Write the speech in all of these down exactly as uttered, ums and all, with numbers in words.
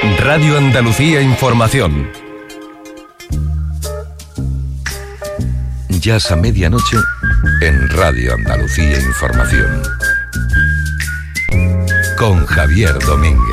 Radio Andalucía Información. Jazz a medianoche en Radio Andalucía Información. Con Javier Domínguez.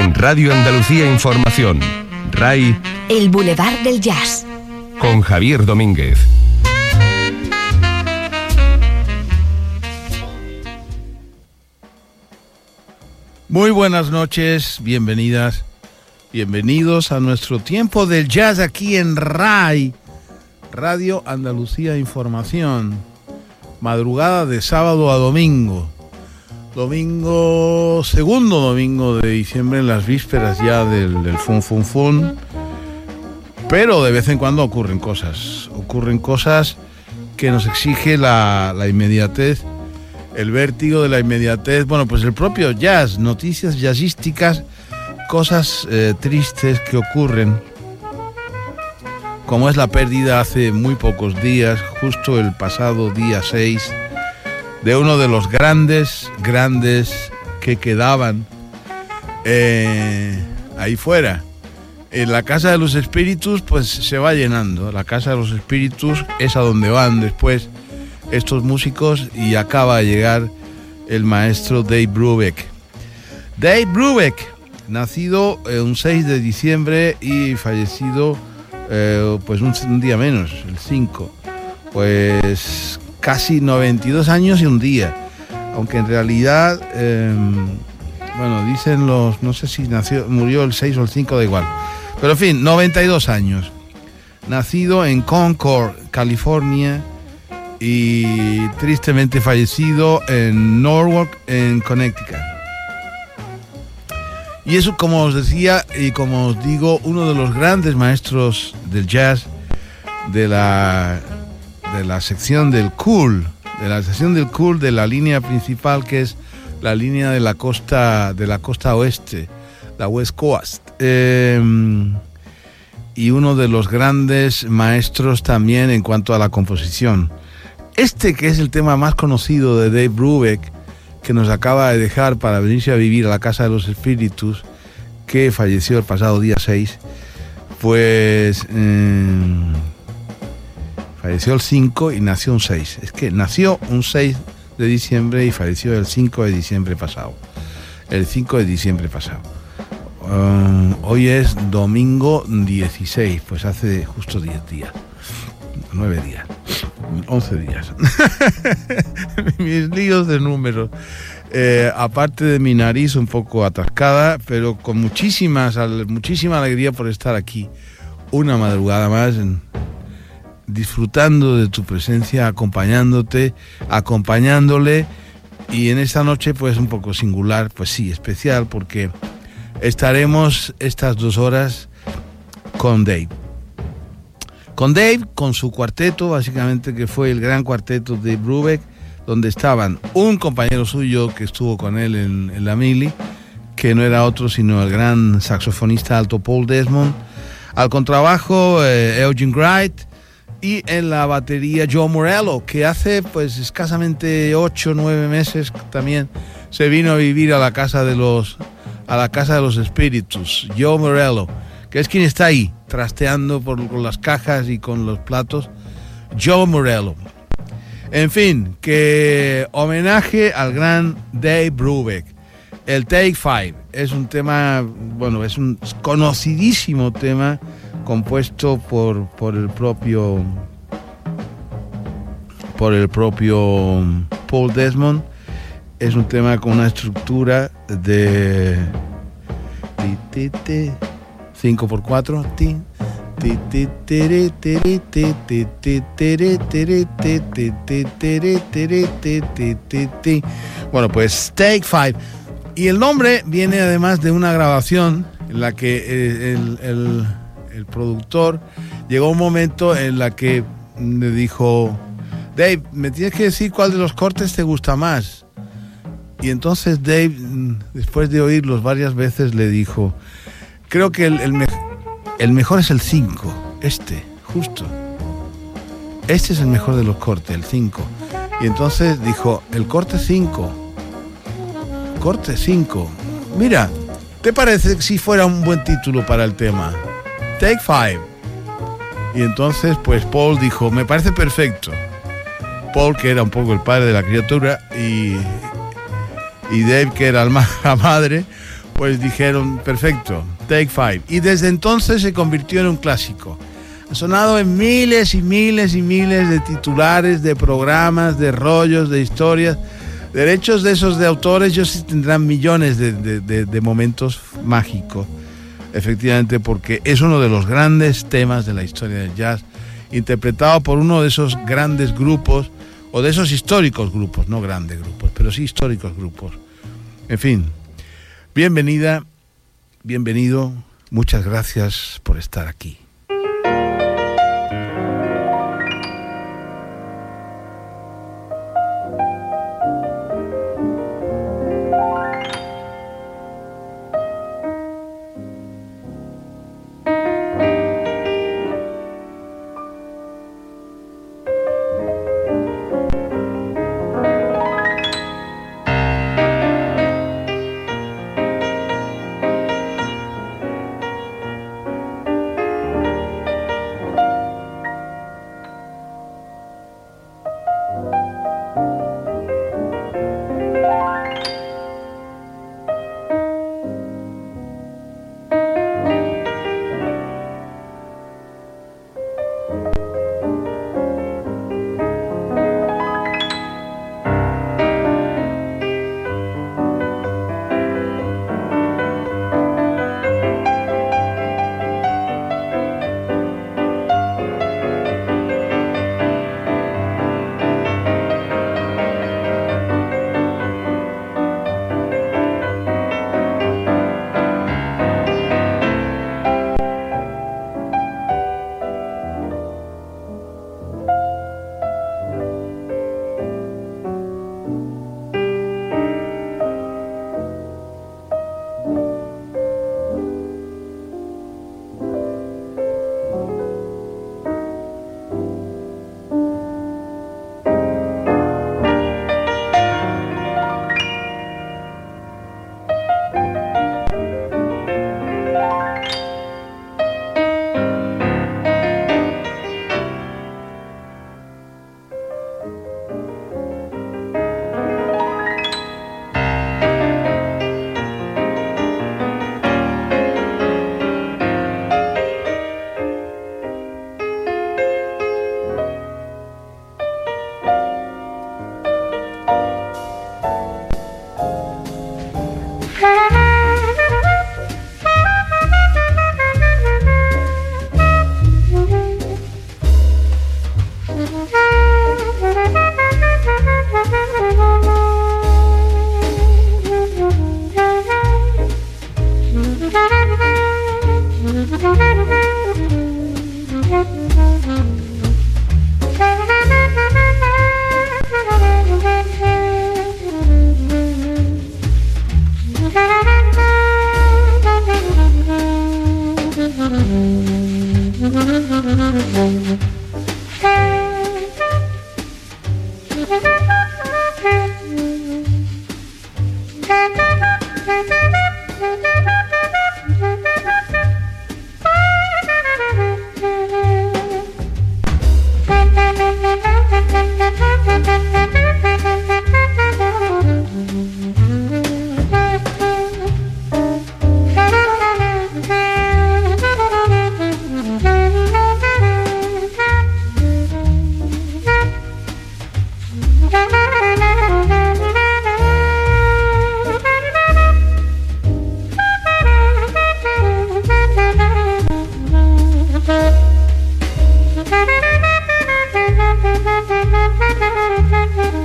En Radio Andalucía Información, R A I, El Boulevard del Jazz, con Javier Domínguez. Muy buenas noches, bienvenidas, bienvenidos a nuestro tiempo del jazz aquí en R A I, Radio Andalucía Información, madrugada de sábado a domingo, domingo, segundo domingo de diciembre, en las vísperas ya del, del fun fun fun, pero de vez en cuando ocurren cosas, ocurren cosas que nos exige la, la inmediatez. El vértigo de la inmediatez, bueno, pues el propio jazz, noticias jazzísticas, cosas eh, tristes que ocurren, como es la pérdida hace muy pocos días, justo el pasado día seis, de uno de los grandes, grandes que quedaban eh, ahí fuera. En la Casa de los Espíritus, pues se va llenando. La Casa de los Espíritus es a donde van después estos músicos, y acaba de llegar el maestro Dave Brubeck. Dave Brubeck, nacido eh, un seis de diciembre y fallecido eh, pues un, un día menos, el cinco. Pues casi noventa y dos años y un día. Aunque en realidad, eh, bueno, dicen los, no sé si nació, murió el seis o el cinco, da igual. Pero en fin, noventa y dos años. Nacido en Concord, California, y tristemente fallecido en Norwalk, en Connecticut. Y eso, como os decía y como os digo, uno de los grandes maestros del jazz, de la, de la sección del cool, de la sección del cool, de la línea principal, que es la línea de la costa, de la costa oeste, la West Coast. Eh, y uno de los grandes maestros también en cuanto a la composición. Este, que es el tema más conocido de Dave Brubeck, que nos acaba de dejar para venirse a vivir a la Casa de los Espíritus, que falleció el pasado día seis, pues eh, falleció el cinco y nació un seis. Es que nació un seis de diciembre y falleció el cinco de diciembre pasado. El cinco de diciembre pasado. Um, hoy es domingo dieciséis, pues hace justo diez días. nueve días. once días. Mis líos de números. Eh, aparte de mi nariz un poco atascada, pero con muchísimas, muchísima alegría por estar aquí una madrugada más, en, disfrutando de tu presencia, acompañándote, acompañándole, y en esta noche pues un poco singular, pues sí, especial, porque estaremos estas dos horas con Dave. Con Dave, con su cuarteto, básicamente, que fue el gran cuarteto de Brubeck, donde estaban un compañero suyo que estuvo con él en, en la Mili, que no era otro sino el gran saxofonista alto Paul Desmond, al contrabajo eh, Eugene Wright, y en la batería Joe Morello, que hace pues escasamente ocho o nueve meses también se vino a vivir a la casa de los a la casa de los espíritus. Joe Morello, que es quien está ahí, trasteando por, con las cajas y con los platos, Joe Morello. En fin, que homenaje al gran Dave Brubeck. El Take Five es un tema, bueno, es un conocidísimo tema compuesto por, por el propio por el propio Paul Desmond. Es un tema con una estructura de cinco por cuatro, bueno, pues Take Five. Y el nombre viene además de una grabación en la que el, el, el productor llegó a un momento en la que le dijo: Dave, me tienes que decir cuál de los cortes te gusta más. Y entonces Dave, después de oírlos varias veces, le dijo: creo que el, el, me- el mejor es el cinco, este, justo. Este es el mejor de los cortes, el cinco. Y entonces dijo: el corte cinco. Corte cinco. Mira, ¿te parece si fuera un buen título para el tema? Take Five. Y entonces, pues Paul dijo: me parece perfecto. Paul, que era un poco el padre de la criatura, y, y Dave, que era el ma- la madre, pues dijeron, perfecto, Take Five. Y desde entonces se convirtió en un clásico. Ha sonado en miles y miles y miles de titulares, de programas, de rollos, de historias. Derechos de esos de autores, ellos sí tendrán millones de, de, de, de momentos mágicos, efectivamente, porque es uno de los grandes temas de la historia del jazz, interpretado por uno de esos grandes grupos, o de esos históricos grupos, no grandes grupos, pero sí históricos grupos. En fin, bienvenida, bienvenido, muchas gracias por estar aquí. Thank you.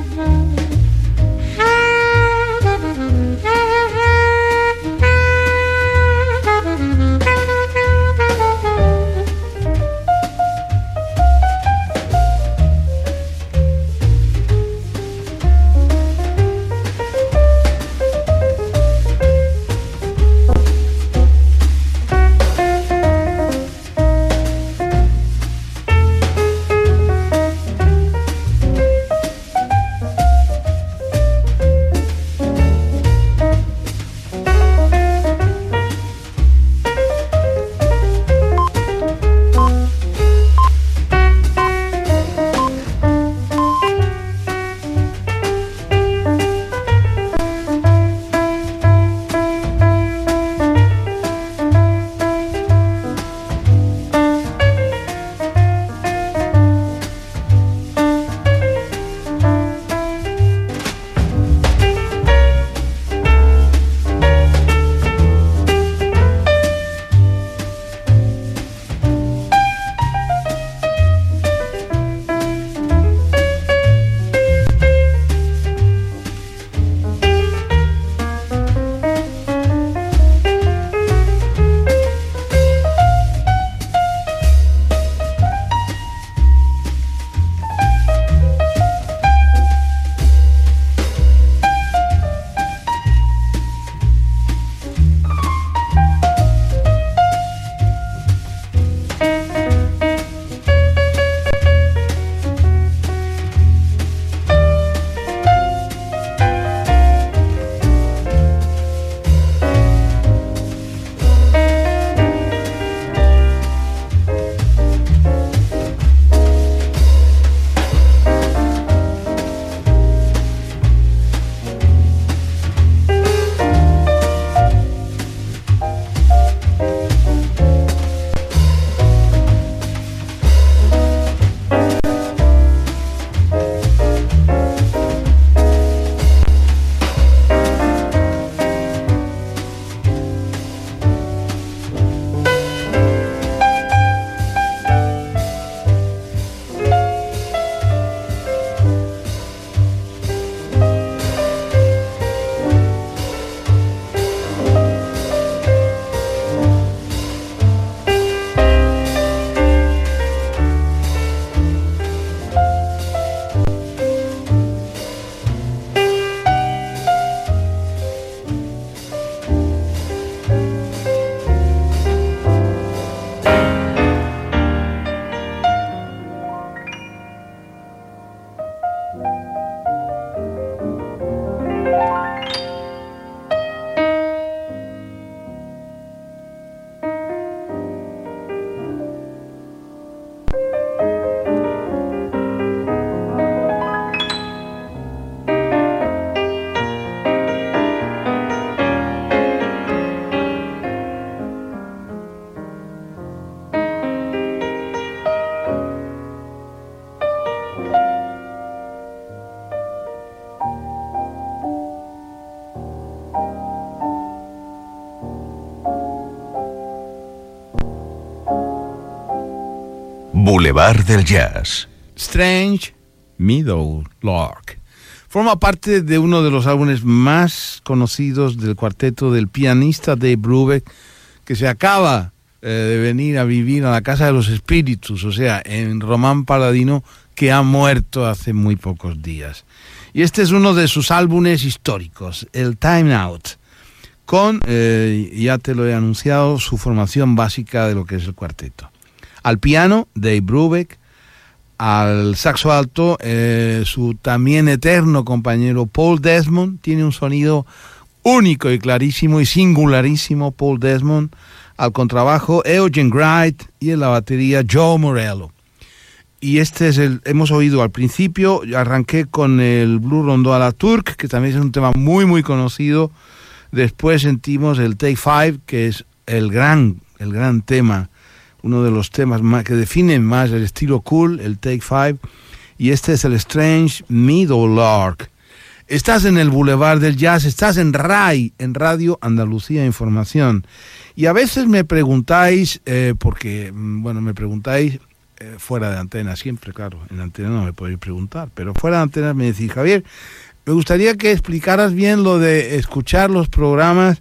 Boulevard del Jazz. Strange Meadow Lark forma parte de uno de los álbumes más conocidos del cuarteto del pianista Dave Brubeck, que se acaba eh, de venir a vivir a la Casa de los Espíritus, o sea, en Román Paladino, que ha muerto hace muy pocos días. Y este es uno de sus álbumes históricos, el Time Out, con, eh, ya te lo he anunciado, su formación básica de lo que es el cuarteto. Al piano, Dave Brubeck. Al saxo alto, eh, su también eterno compañero Paul Desmond. Tiene un sonido único y clarísimo y singularísimo, Paul Desmond. Al contrabajo, Eugene Wright. Y en la batería, Joe Morello. Y este es el, hemos oído al principio, arranqué con el Blue Rondo a la Turk, que también es un tema muy muy conocido. Después sentimos el Take Five, que es el gran, el gran tema, uno de los temas más, que definen más el estilo cool, el Take Five. Y este es el Strange Meadow Lark. Estás en el Boulevard del Jazz, estás en R A I, en Radio Andalucía Información. Y a veces me preguntáis, eh, porque, bueno, me preguntáis eh, fuera de antena, siempre, claro, en antena no me podéis preguntar, pero fuera de antena me decís, Javier, me gustaría que explicaras bien lo de escuchar los programas,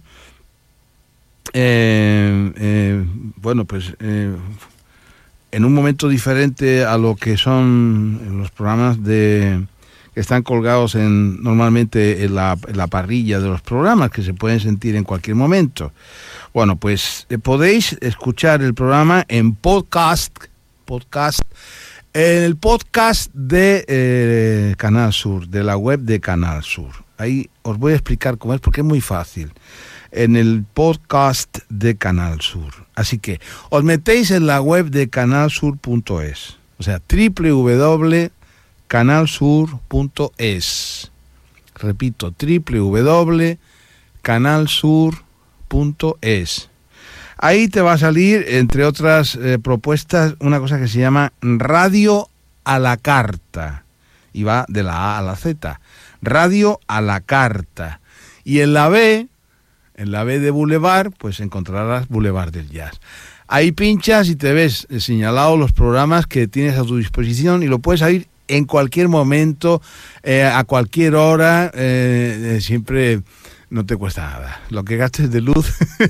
eh, eh, bueno, pues eh, en un momento diferente a lo que son los programas de que están colgados en normalmente en la, en la parrilla de los programas, que se pueden sentir en cualquier momento. Bueno, pues eh, podéis escuchar el programa en podcast, podcast, en el podcast de eh, Canal Sur, de la web de Canal Sur. Ahí os voy a explicar cómo es, porque es muy fácil. En el podcast de Canal Sur. Así que os metéis en la web de canal sur punto es, o sea, doble u doble u doble punto canal sur punto es. Repito, doble u doble u doble punto canal sur punto es. Ahí te va a salir, entre otras eh, propuestas, una cosa que se llama Radio a la Carta. Y va de la A a la Z. Radio a la Carta. Y en la B, en la B de Boulevard, pues encontrarás Boulevard del Jazz. Ahí pinchas y te ves señalados los programas que tienes a tu disposición y lo puedes oír en cualquier momento, eh, a cualquier hora, eh, eh, siempre no te cuesta nada. Lo que gastes de luz,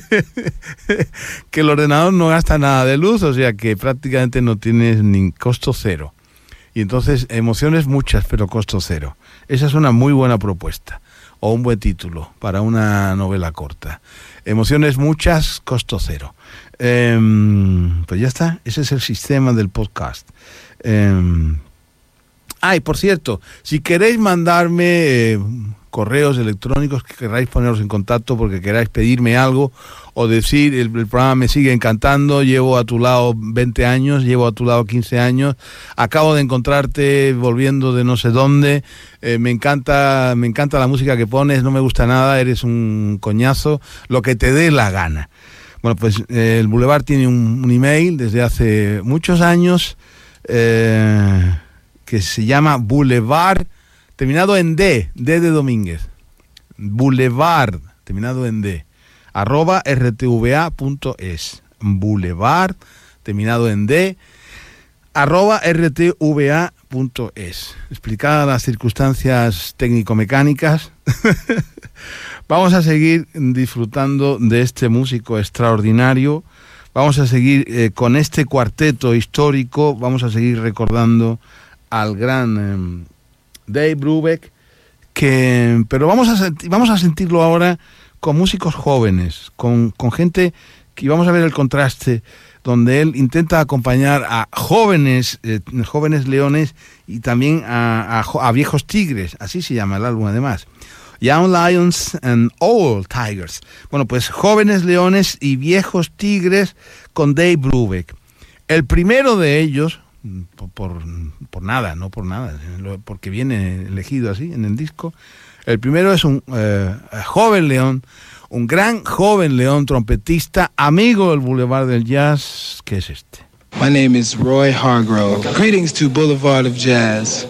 que el ordenador no gasta nada de luz, o sea que prácticamente no tienes ni costo cero. Y entonces, emociones muchas, pero costo cero. Esa es una muy buena propuesta, o un buen título para una novela corta. Emociones muchas, costo cero. Eh, pues ya está, ese es el sistema del podcast. Eh, Ay, ah, por cierto, si queréis mandarme eh, correos electrónicos, que queráis poneros en contacto porque queráis pedirme algo o decir, el, el programa me sigue encantando, llevo a tu lado veinte años, llevo a tu lado quince años, acabo de encontrarte volviendo de no sé dónde, eh, me encanta, me encanta la música que pones, no me gusta nada, eres un coñazo, lo que te dé la gana. Bueno, pues eh, el Boulevard tiene un, un email desde hace muchos años, eh... que se llama Boulevard, terminado en D, D de Domínguez. Boulevard, terminado en D, arroba r t v a punto es. Boulevard, terminado en D, arroba r t v a punto es. Explicadas las circunstancias técnico-mecánicas, vamos a seguir disfrutando de este músico extraordinario. Vamos a seguir eh, con este cuarteto histórico, vamos a seguir recordando al gran eh, Dave Brubeck, que, pero vamos a, senti- vamos a sentirlo ahora con músicos jóvenes, con, con gente que vamos a ver el contraste, donde él intenta acompañar a jóvenes, eh, jóvenes leones y también a, a, a viejos tigres, así se llama el álbum además. Young Lions and Old Tigers. Bueno, pues jóvenes leones y viejos tigres con Dave Brubeck. El primero de ellos, Por, por, por nada, no por nada, porque viene elegido así en el disco. El primero es un eh, joven león, un gran joven león trompetista, amigo del Boulevard del Jazz, que es este. My name is Roy Hargrove. Greetings to Boulevard of Jazz.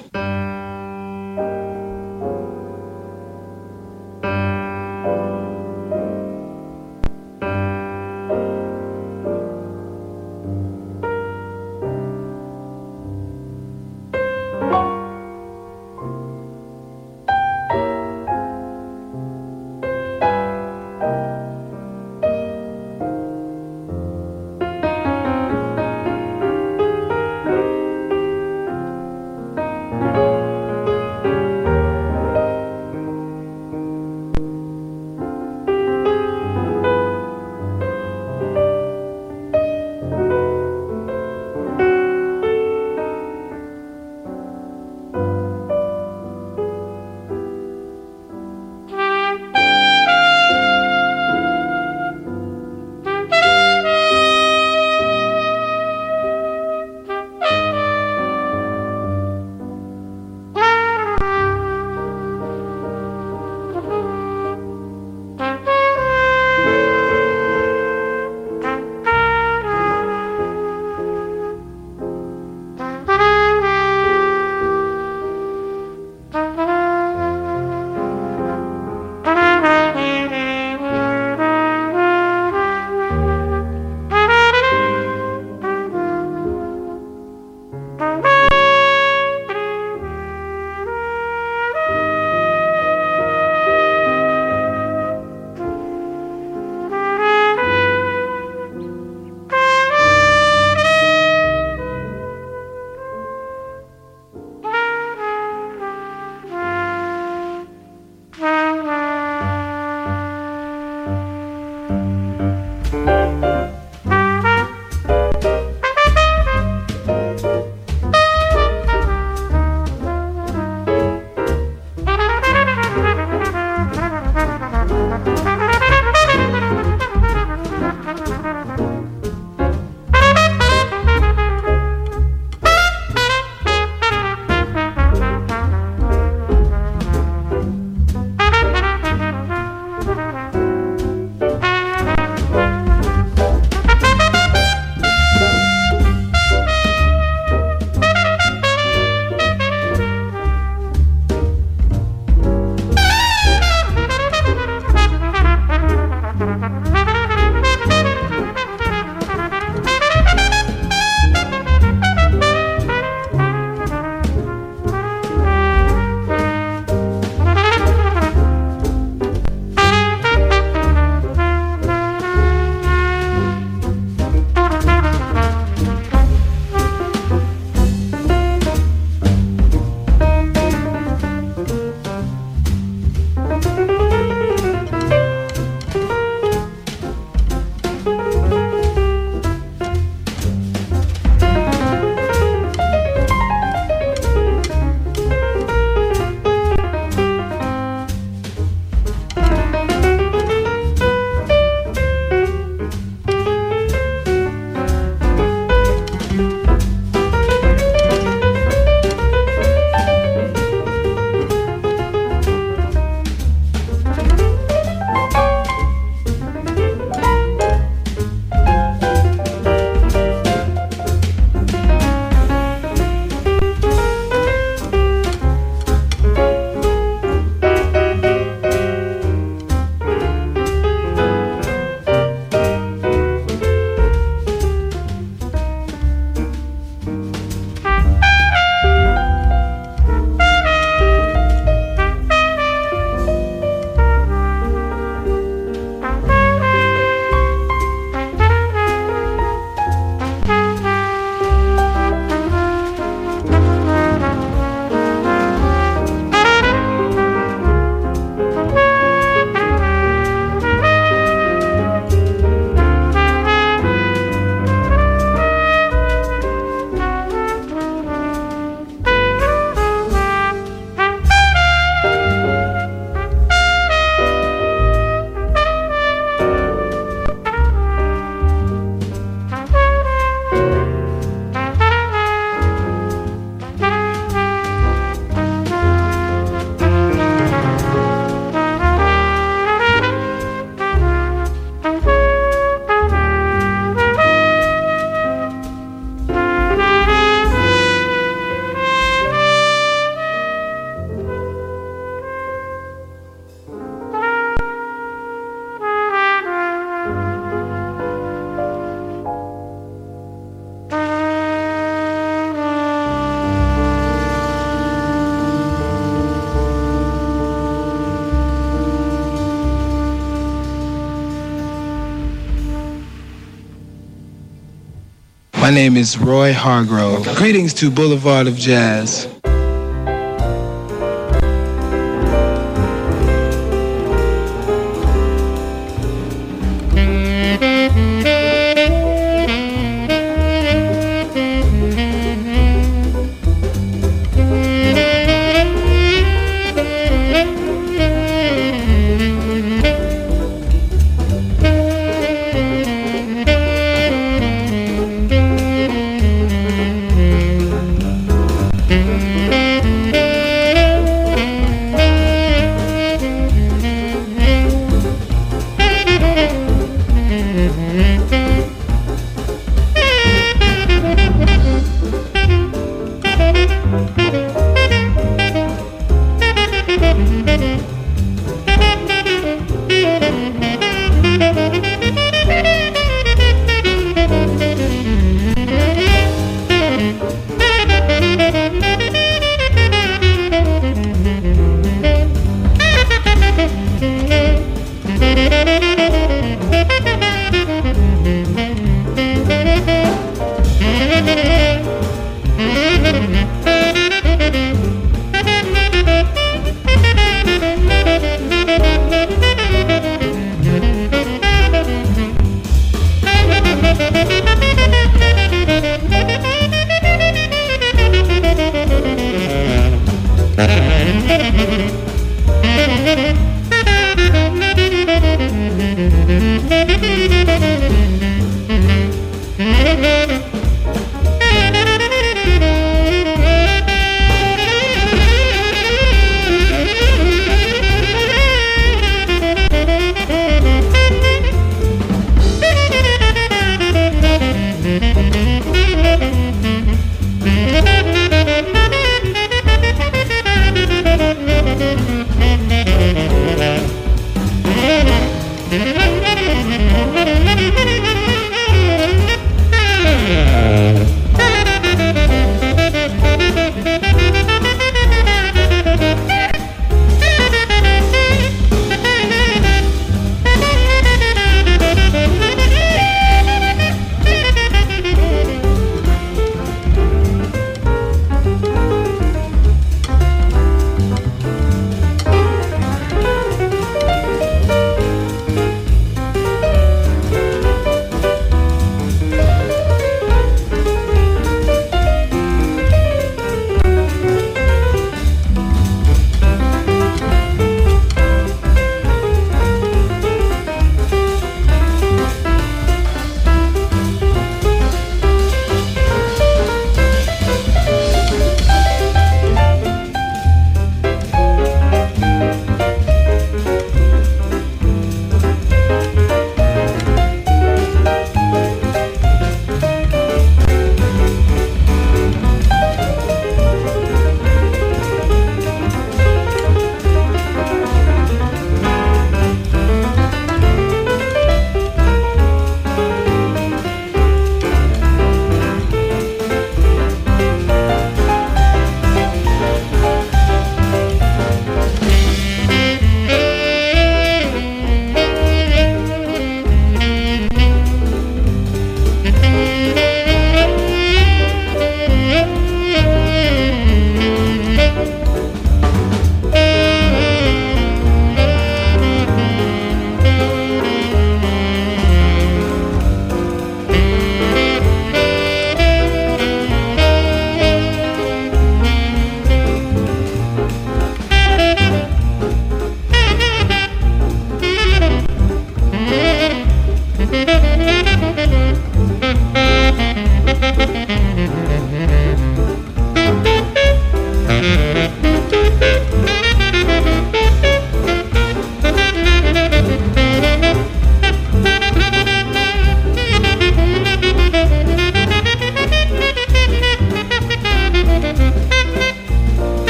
My name is Roy Hargrove. Greetings to Boulevard of Jazz.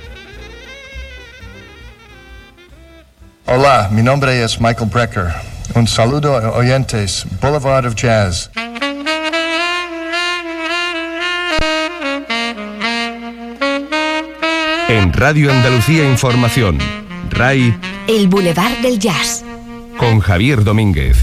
Hola, mi nombre es Michael Brecker. Un saludo a oyentes, Boulevard of Jazz. En Radio Andalucía Información, R A I, El Boulevard del Jazz, con Javier Domínguez.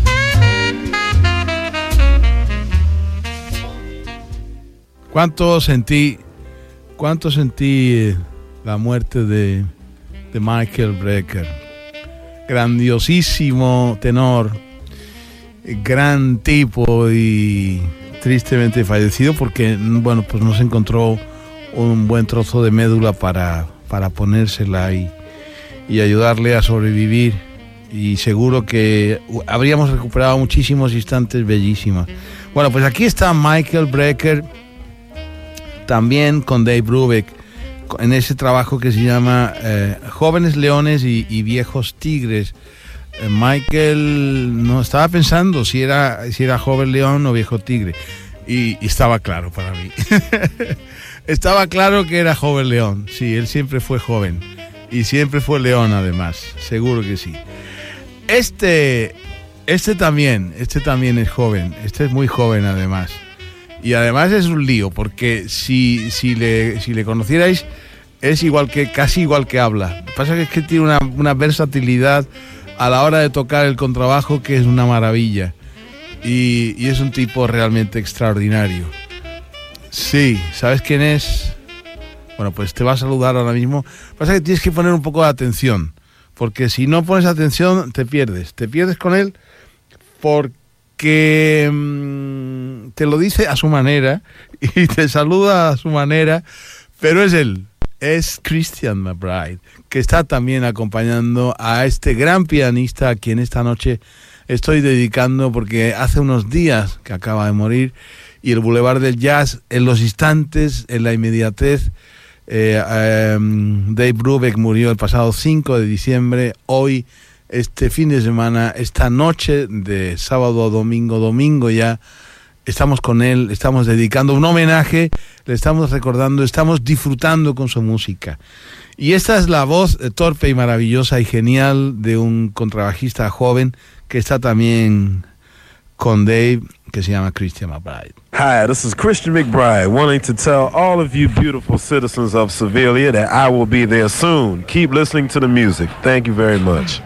¿Cuánto sentí, cuánto sentí la muerte de, de Michael Brecker? Grandiosísimo tenor, gran tipo y tristemente fallecido porque, bueno, pues no se encontró un buen trozo de médula para, para ponérsela y, y ayudarle a sobrevivir, y seguro que habríamos recuperado muchísimos instantes bellísimos. Bueno, pues aquí está Michael Brecker, también con Dave Brubeck, en ese trabajo que se llama eh, Jóvenes Leones y, y Viejos Tigres. eh, Michael no estaba pensando si era, si era joven león o viejo tigre, y, y estaba claro para mí. Estaba claro que era joven león. Sí, él siempre fue joven y siempre fue león, además, seguro que sí. Este, este también, este también es joven. Este es muy joven, además. Y además es un lío, porque si, si, le, si le conocierais, es igual que, casi igual que habla. Lo que pasa es que tiene una, una versatilidad a la hora de tocar el contrabajo que es una maravilla. Y, y es un tipo realmente extraordinario. Sí, ¿sabes quién es? Bueno, pues te va a saludar ahora mismo. Lo que pasa es que tienes que poner un poco de atención, porque si no pones atención te pierdes. Te pierdes con él porque mmm, te lo dice a su manera y te saluda a su manera, pero es él, es Christian McBride, que está también acompañando a este gran pianista a quien esta noche estoy dedicando, porque hace unos días que acaba de morir. Y el Boulevard del Jazz, en los instantes, en la inmediatez. Eh, eh, Dave Brubeck murió el pasado cinco de diciembre. Hoy, este fin de semana, esta noche de sábado a domingo, domingo ya, estamos con él, estamos dedicando un homenaje, le estamos recordando, estamos disfrutando con su música. Y esta es la voz eh, torpe y maravillosa y genial de un contrabajista joven que está también con Dave, que se llama Christian McBride. Hi, this is Christian McBride, wanting to tell all of you beautiful citizens of Sevilla that I will be there soon. Keep listening to the music. Thank you very much.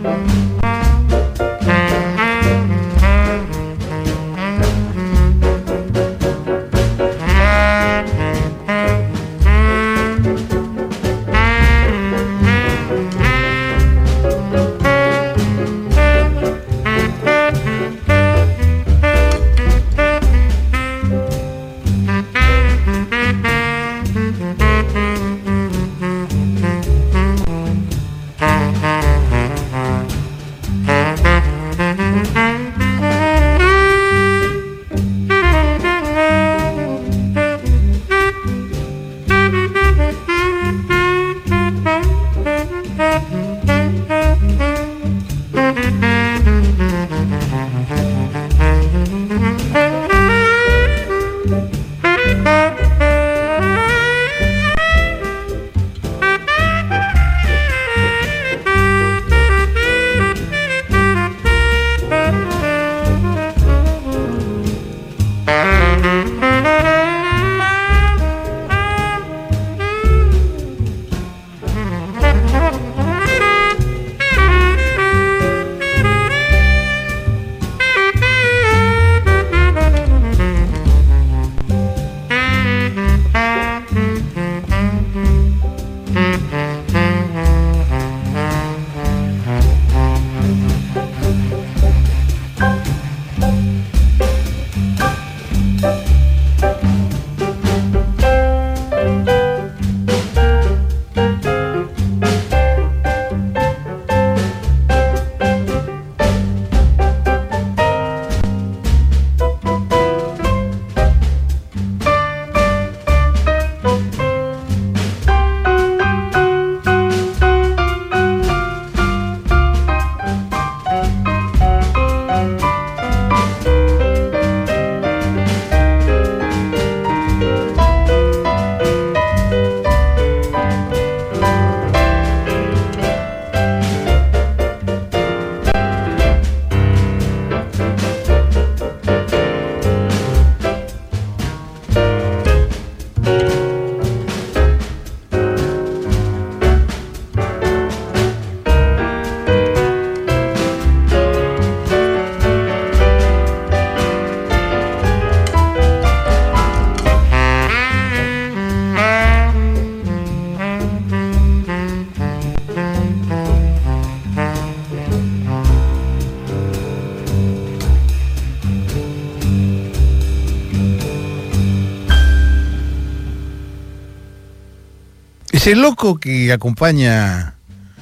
Ese loco que acompaña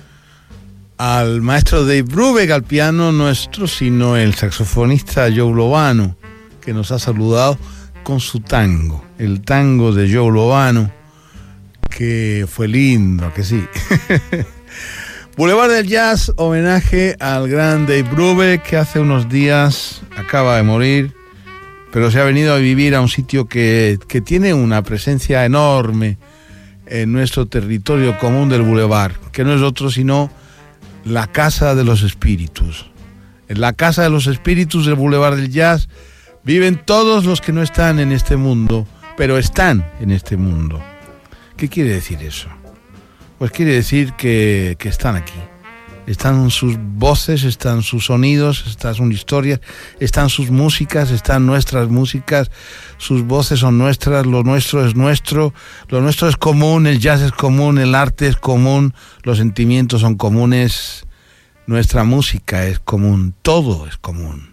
al maestro Dave Brubeck al piano nuestro, sino el saxofonista Joe Lovano, que nos ha saludado con su tango, el tango de Joe Lovano, que fue lindo, que sí. Boulevard del Jazz, homenaje al gran Dave Brubeck, que hace unos días acaba de morir, pero se ha venido a vivir a un sitio que, que tiene una presencia enorme en nuestro territorio común del Boulevard, que no es otro sino la Casa de los Espíritus. En la Casa de los Espíritus del Boulevard del Jazz viven todos los que no están en este mundo, pero están en este mundo. ¿Qué quiere decir eso? Pues quiere decir que, que están aquí. Están sus voces, están sus sonidos, están sus historias, están sus músicas, están nuestras músicas, sus voces son nuestras, lo nuestro es nuestro, lo nuestro es común, el jazz es común, el arte es común, los sentimientos son comunes, nuestra música es común, todo es común.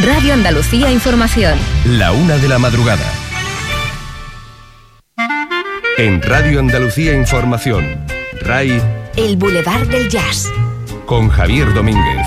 Radio Andalucía Información. La una de la madrugada. En Radio Andalucía Información, R A I... El Boulevard del Jazz. Con Javier Domínguez.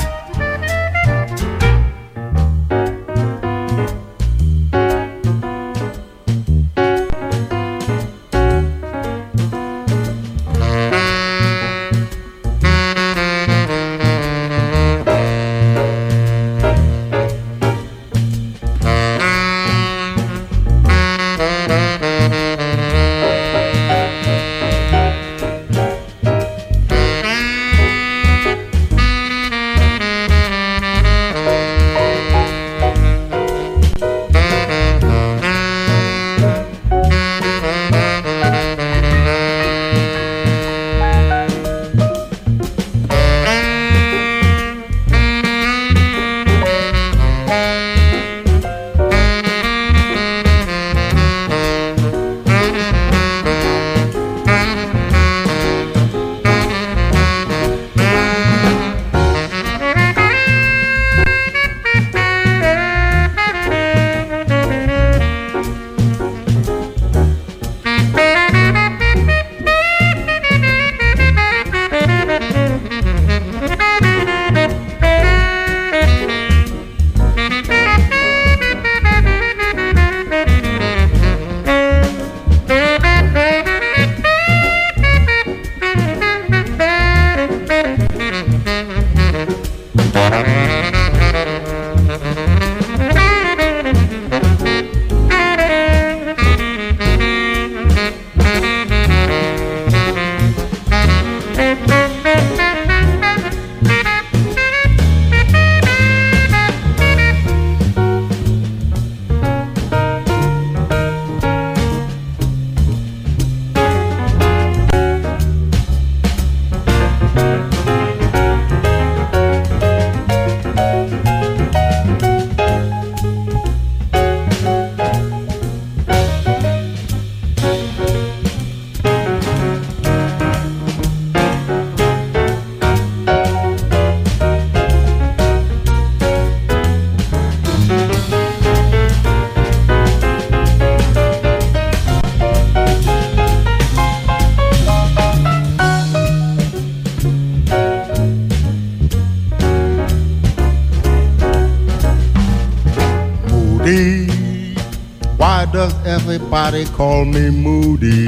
Everybody call me Moody.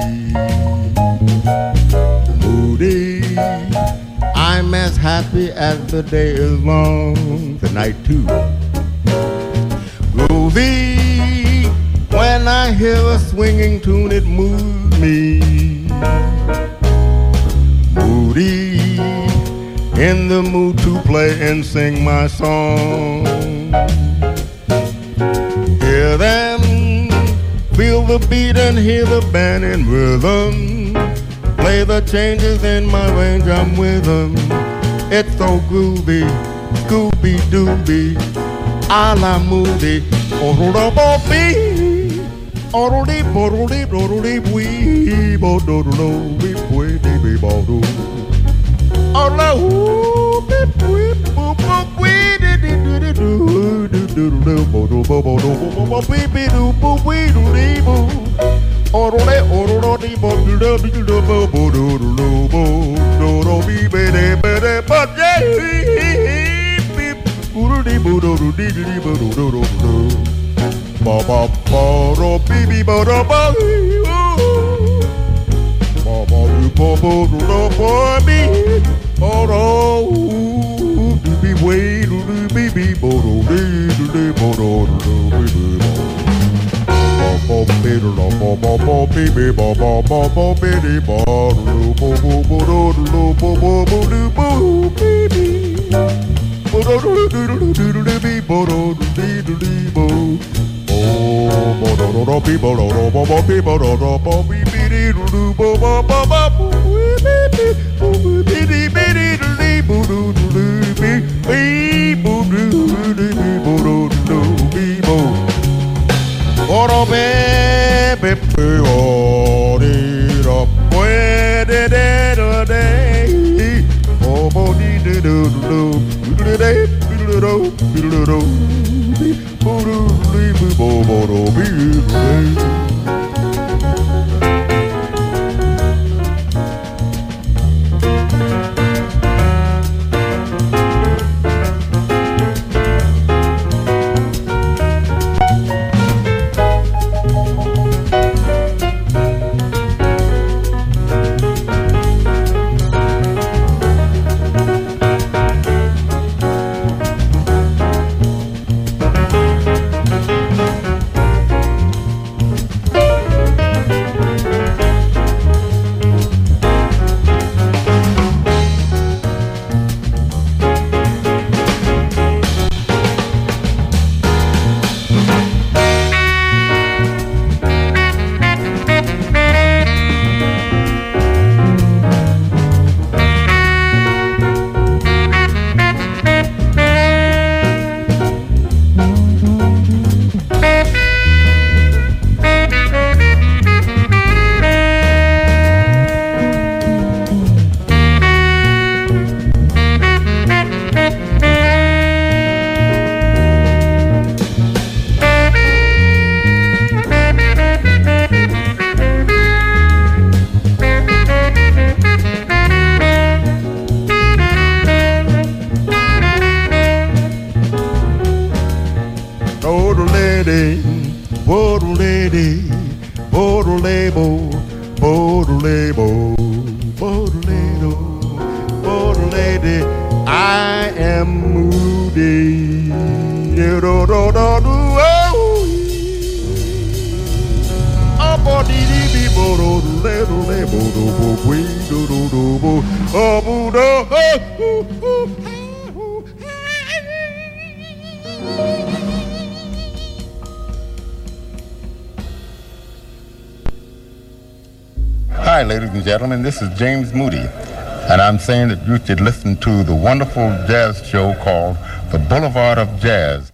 Moody. I'm as happy as the day is long. The night too. Groovy. When I hear a swinging tune, it moves me. Moody. In the mood to play and sing my song. Hear them. Feel the beat and hear the band in rhythm. Play the changes in my range, I'm with them. It's so groovy, Scooby-Dooby, a la Moody. Oro-da-bo-bee, oro-dee-bo-ro-dee-bo-ro-dee-wee, bo-do-do-do-wee-wee-dee-bee-bo-do. Hi, ladies and gentlemen, this is James Moody, and I'm saying that you should listen to the wonderful jazz show called The Boulevard of Jazz.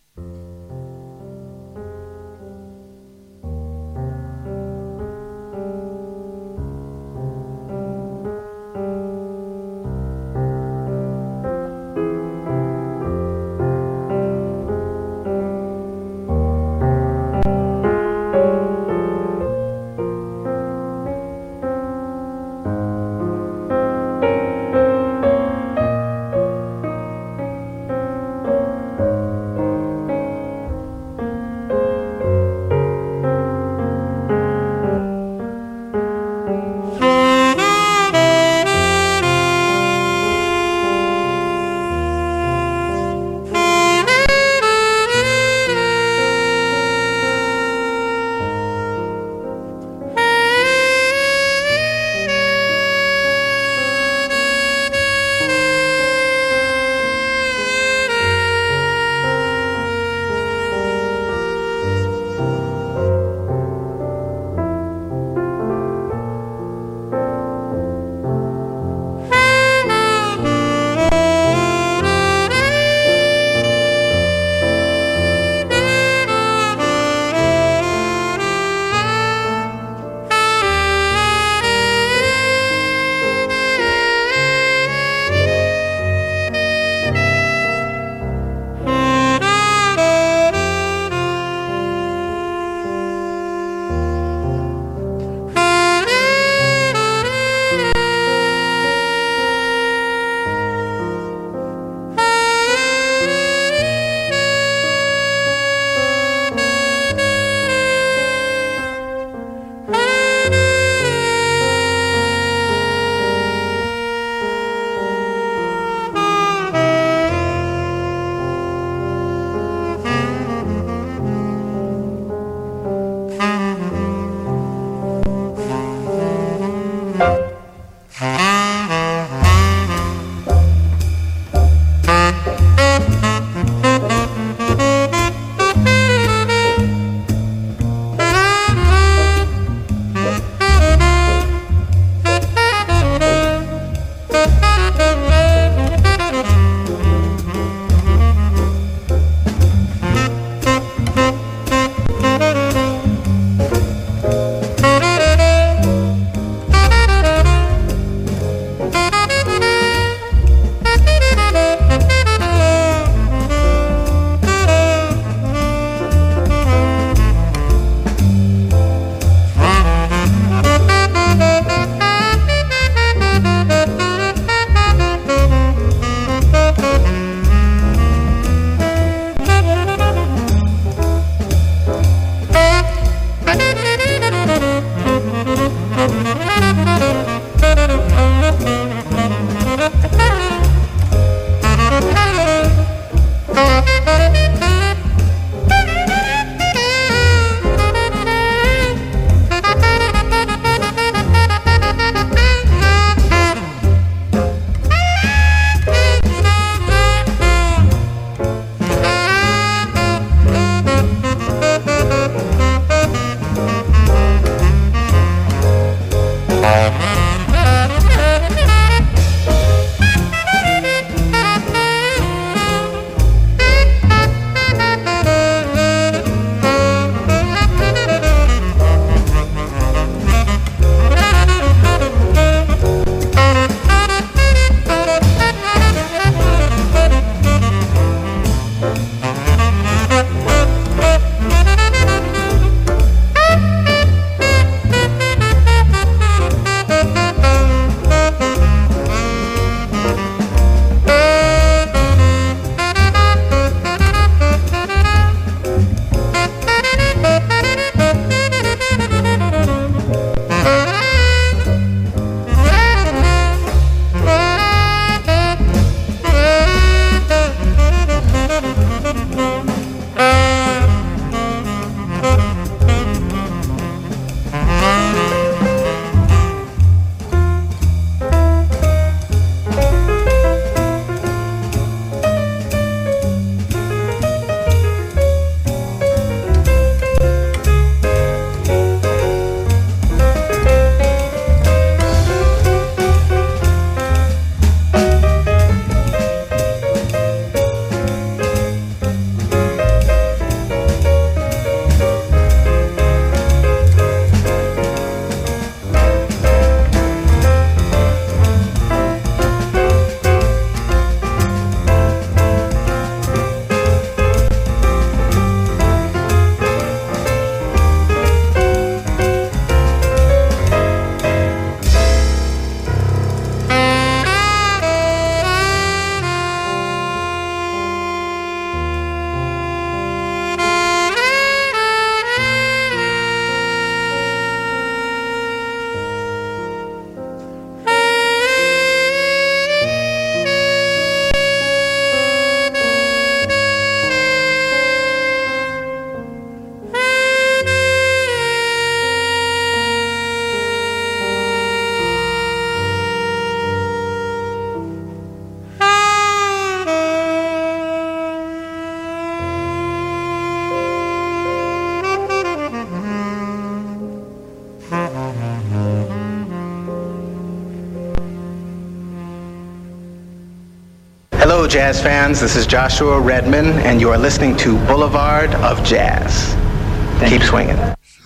Hello, jazz fans. This is Joshua Redman, and you are listening to Boulevard of Jazz. Thank Keep you. Swinging.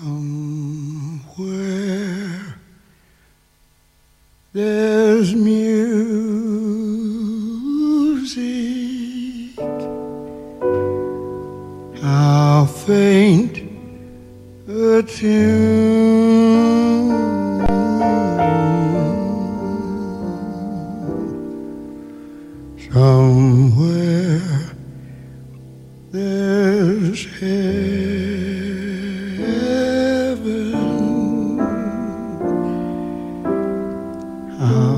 Somewhere there's music. How faint a tune. Somewhere there's heaven. How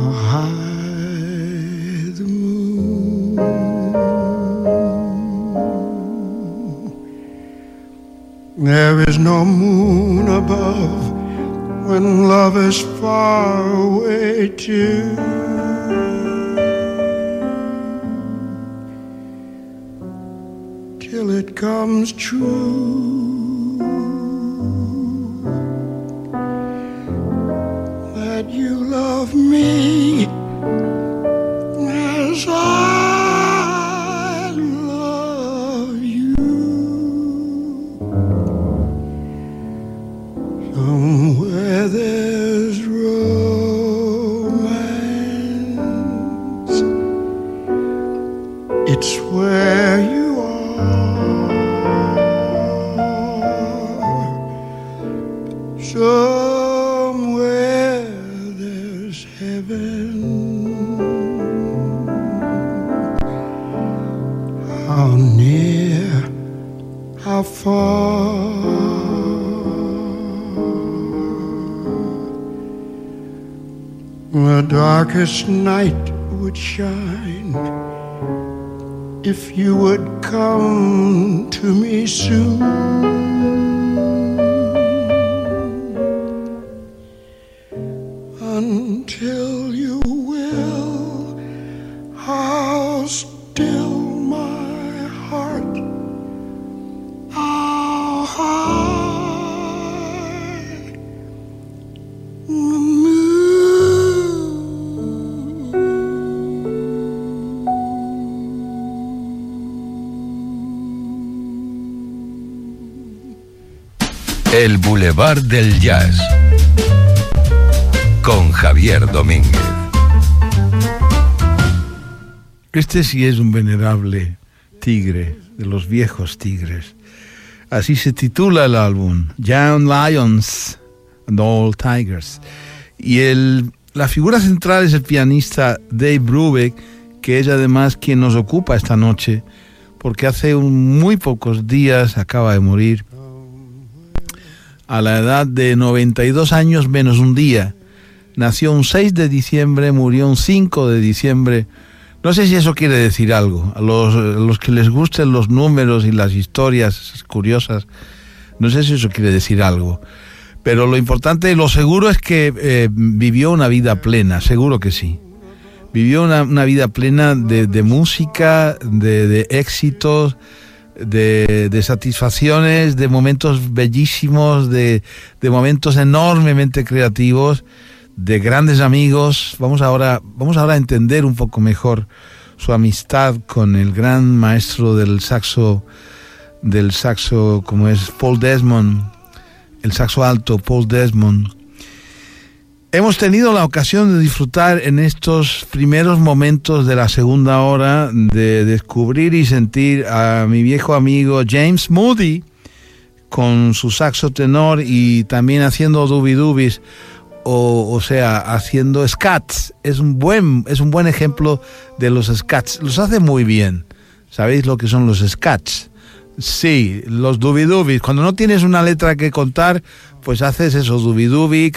high the moon. There is no moon above when love is far away too. Till it comes true that you love me as I love you. Somewhere there's romance. It's where you somewhere there's heaven. How near, how far. The darkest night would shine if you would come to me soon. Until you will, how still my heart, how high the moon. El Boulevard del Jazz con Javier Domínguez. Este sí es un venerable tigre, de los viejos tigres. Así se titula el álbum, Young Lions and Old Tigers. Y el, la figura central es el pianista Dave Brubeck, que es además quien nos ocupa esta noche, porque hace un, muy pocos días acaba de morir, a la edad de noventa y dos años menos un día. Nació un seis de diciembre, murió un cinco de diciembre. No sé si eso quiere decir algo. A los, a los que les gusten los números y las historias curiosas, no sé si eso quiere decir algo. Pero lo importante, lo seguro es que eh, vivió una vida plena, seguro que sí. Vivió una, una vida plena de, de música, de, de éxitos, de, de satisfacciones, de momentos bellísimos, de, de momentos enormemente creativos, de grandes amigos. Vamos ahora, vamos ahora a entender un poco mejor su amistad con el gran maestro del saxo, del saxo como es Paul Desmond, el saxo alto Paul Desmond. Hemos tenido la ocasión de disfrutar en estos primeros momentos de la segunda hora de descubrir y sentir a mi viejo amigo James Moody con su saxo tenor y también haciendo dubidubis. O, o sea, haciendo scats. Es un buen, es un buen ejemplo de los scats. Los hace muy bien. ¿Sabéis lo que son los scats? Sí, los dubidubis. Cuando no tienes una letra que contar, pues haces esos dubidubi,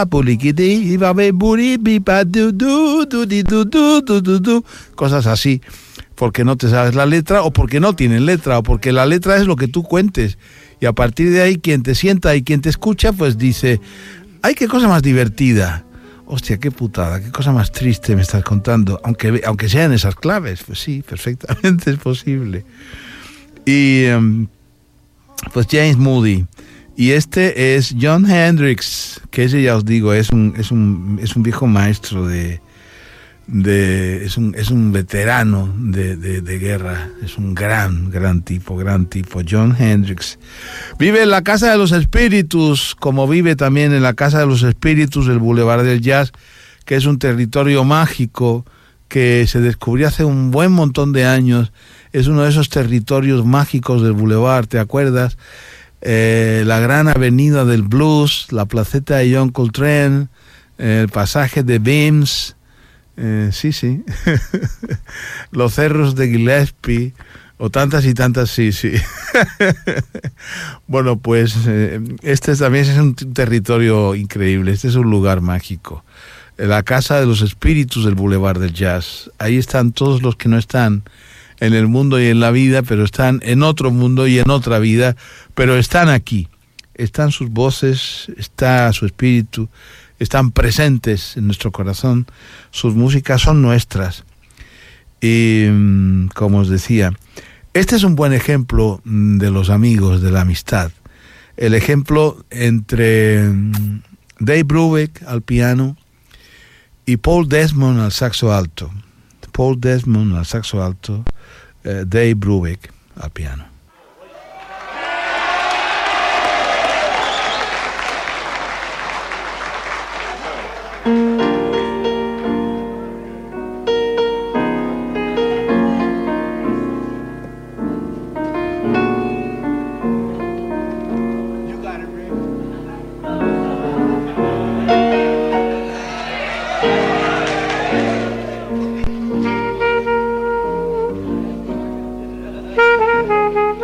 cosas así, porque no te sabes la letra o porque no tienen letra o porque la letra es lo que tú cuentes. Y a partir de ahí, quien te sienta y quien te escucha, pues dice: ¡ay, qué cosa más divertida! Hostia, qué putada, qué cosa más triste me estás contando. Aunque, aunque sean esas claves, pues sí, perfectamente es posible. Y um, pues James Moody. Y este es Jon Hendricks, que ese ya os digo, es un, es un, es un viejo maestro de, de es un, es un veterano de, de, de guerra, es un gran, gran tipo, gran tipo, Jon Hendricks. Vive en la Casa de los Espíritus, como vive también en la Casa de los Espíritus el Boulevard del Jazz, que es un territorio mágico que se descubrió hace un buen montón de años. Es uno de esos territorios mágicos del Boulevard, ¿te acuerdas? Eh, la gran avenida del blues, la placeta de John Coltrane, eh, el pasaje de Beams, eh, sí, sí, los cerros de Gillespie, o tantas y tantas, sí, sí. Bueno, pues eh, este también es un territorio increíble, este es un lugar mágico. La Casa de los Espíritus del Boulevard del Jazz. Ahí están todos los que no están en el mundo y en la vida, pero están en otro mundo y en otra vida, pero están aquí. Están sus voces, está su espíritu, están presentes en nuestro corazón. Sus músicas son nuestras. Y como os decía, este es un buen ejemplo de los amigos, de la amistad. El ejemplo entre Dave Brubeck al piano y Paul Desmond al saxo alto. Paul Desmond al saxo alto, eh, Dave Brubeck al piano. Thank you.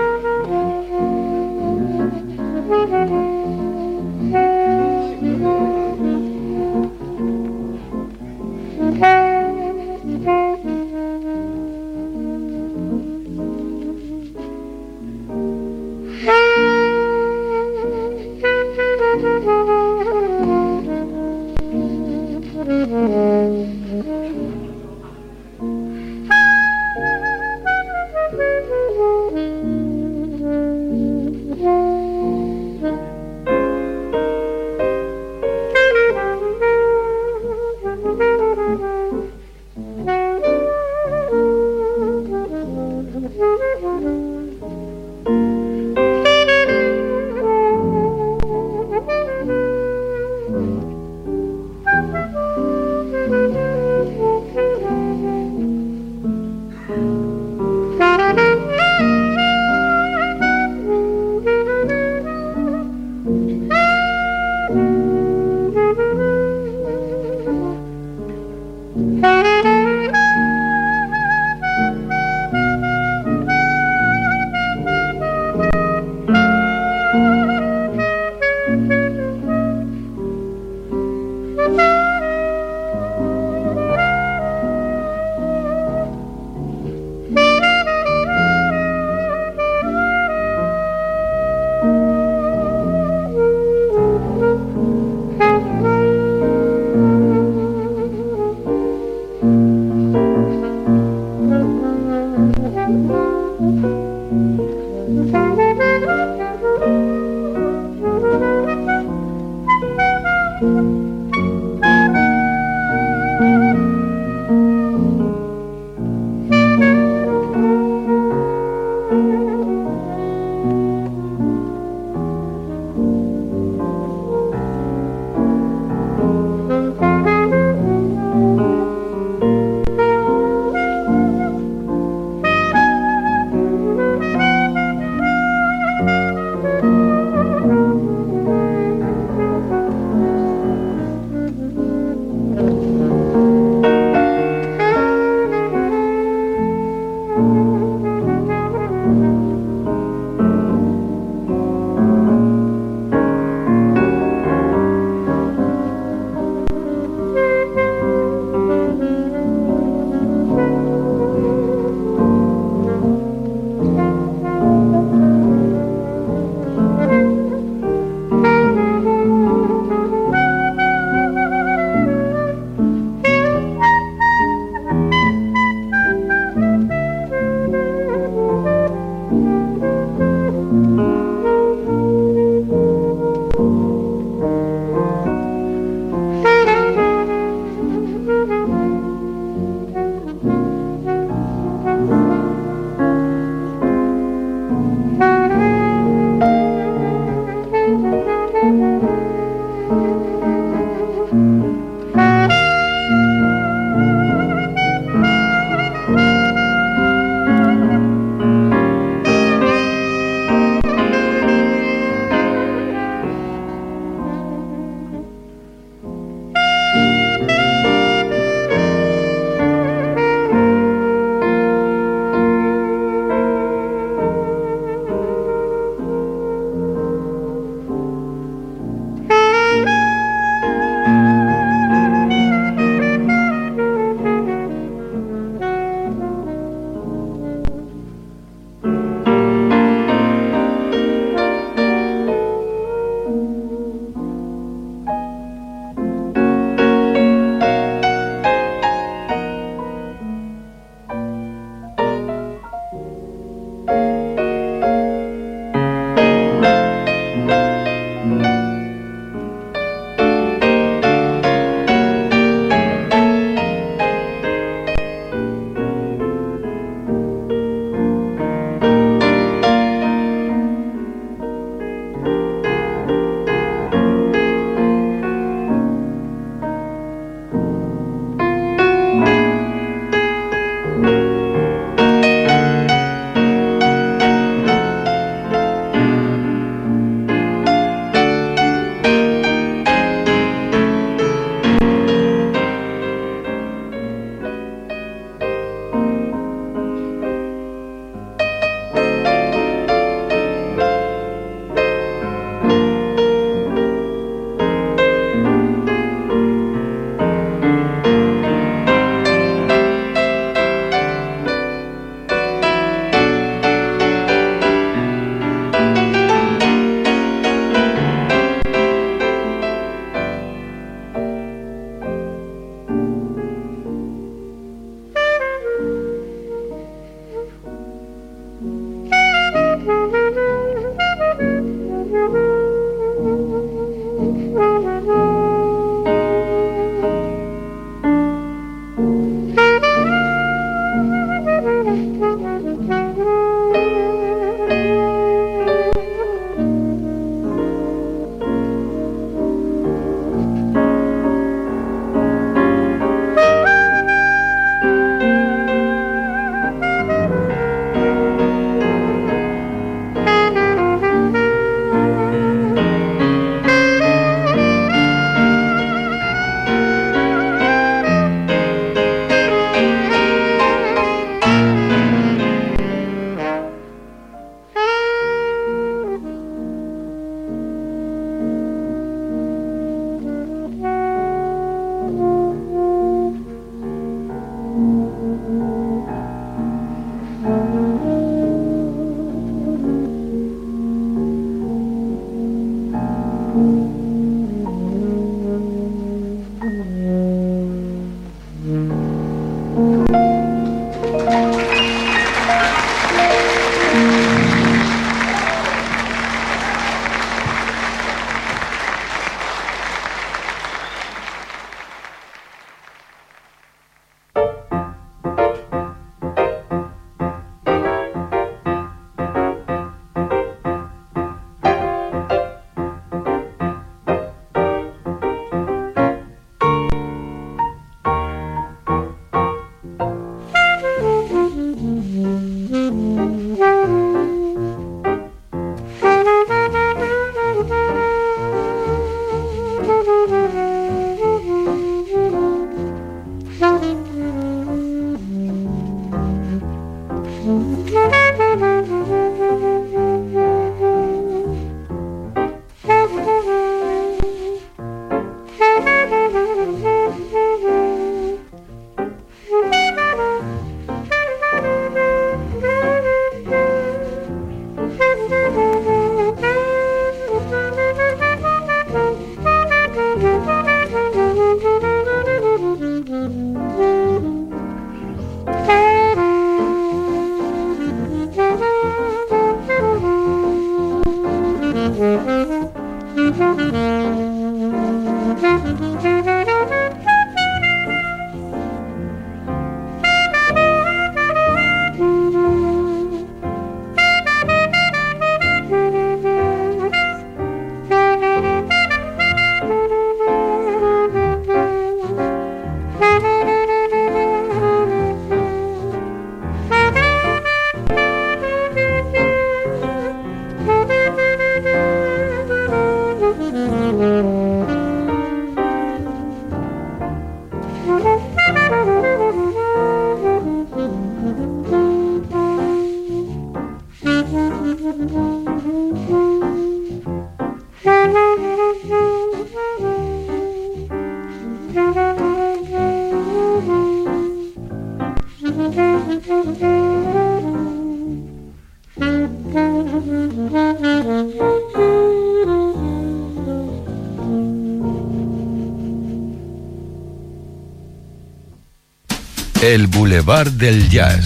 El Boulevard del Jazz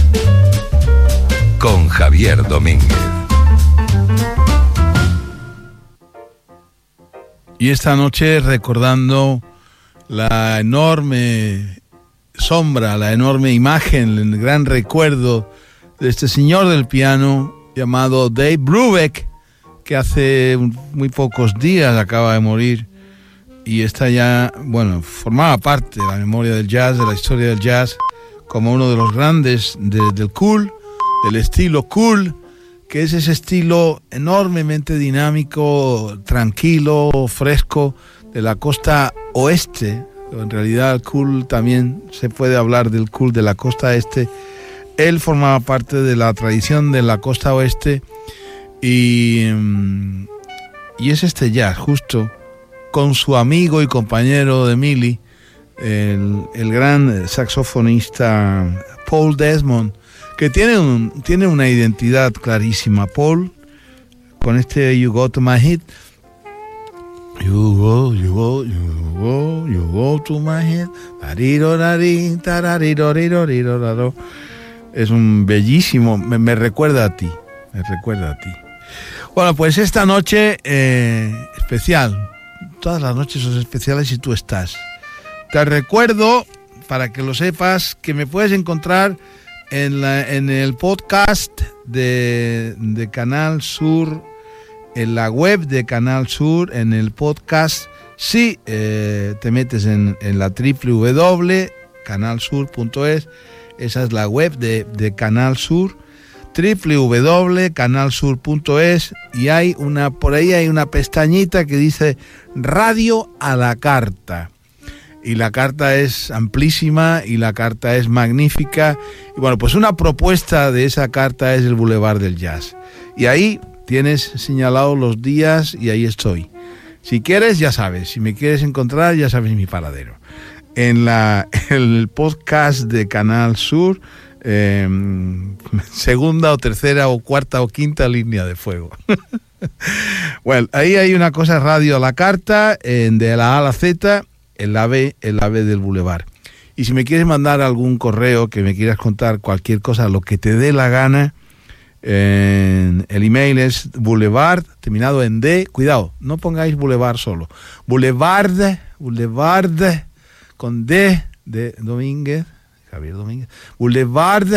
con Javier Domínguez. Y esta noche recordando la enorme sombra, la enorme imagen, el gran recuerdo de este señor del piano llamado Dave Brubeck, que hace muy pocos días acaba de morir. Y está ya, bueno, formaba parte de la memoria del jazz, de la historia del jazz, como uno de los grandes de, del cool, del estilo cool, que es ese estilo enormemente dinámico, tranquilo, fresco, de la costa oeste. En realidad el cool también se puede hablar del cool de la costa este. Él formaba parte de la tradición de la costa oeste y, y es este jazz justo, con su amigo y compañero de Millie, el, el gran saxofonista Paul Desmond, que tiene, un, tiene una identidad clarísima. Paul, con este You Go to My Head, You go, you go, you go, you go to my head, es un bellísimo, me, me recuerda a ti, me recuerda a ti. Bueno, pues esta noche eh, especial. Todas las noches son especiales si tú estás. Te recuerdo, para que lo sepas, que me puedes encontrar en, la, en el podcast de, de Canal Sur, en la web de Canal Sur, en el podcast. Si eh, te metes en, en la doble u doble u doble u punto canal sur punto es, esa es la web de, de Canal Sur, doble u doble u doble u punto canal sur punto es, y hay una, por ahí hay una pestañita que dice Radio a la Carta, y la carta es amplísima y la carta es magnífica, y bueno, pues una propuesta de esa carta es el Boulevard del Jazz, y ahí tienes señalados los días y ahí estoy. Si quieres, ya sabes, si me quieres encontrar, ya sabes mi paradero. En la, el podcast de Canal Sur, Eh, segunda o tercera o cuarta o quinta línea de fuego. Bueno, ahí hay una cosa, Radio a la Carta, en de la A a la Z, el A B, el A B del Boulevard. Y si me quieres mandar algún correo, que me quieras contar cualquier cosa, lo que te dé la gana, eh, el email es Boulevard, terminado en D, cuidado, no pongáis Boulevard solo, Boulevard, Boulevard, con D de Domínguez, Javier Domínguez, Boulevard,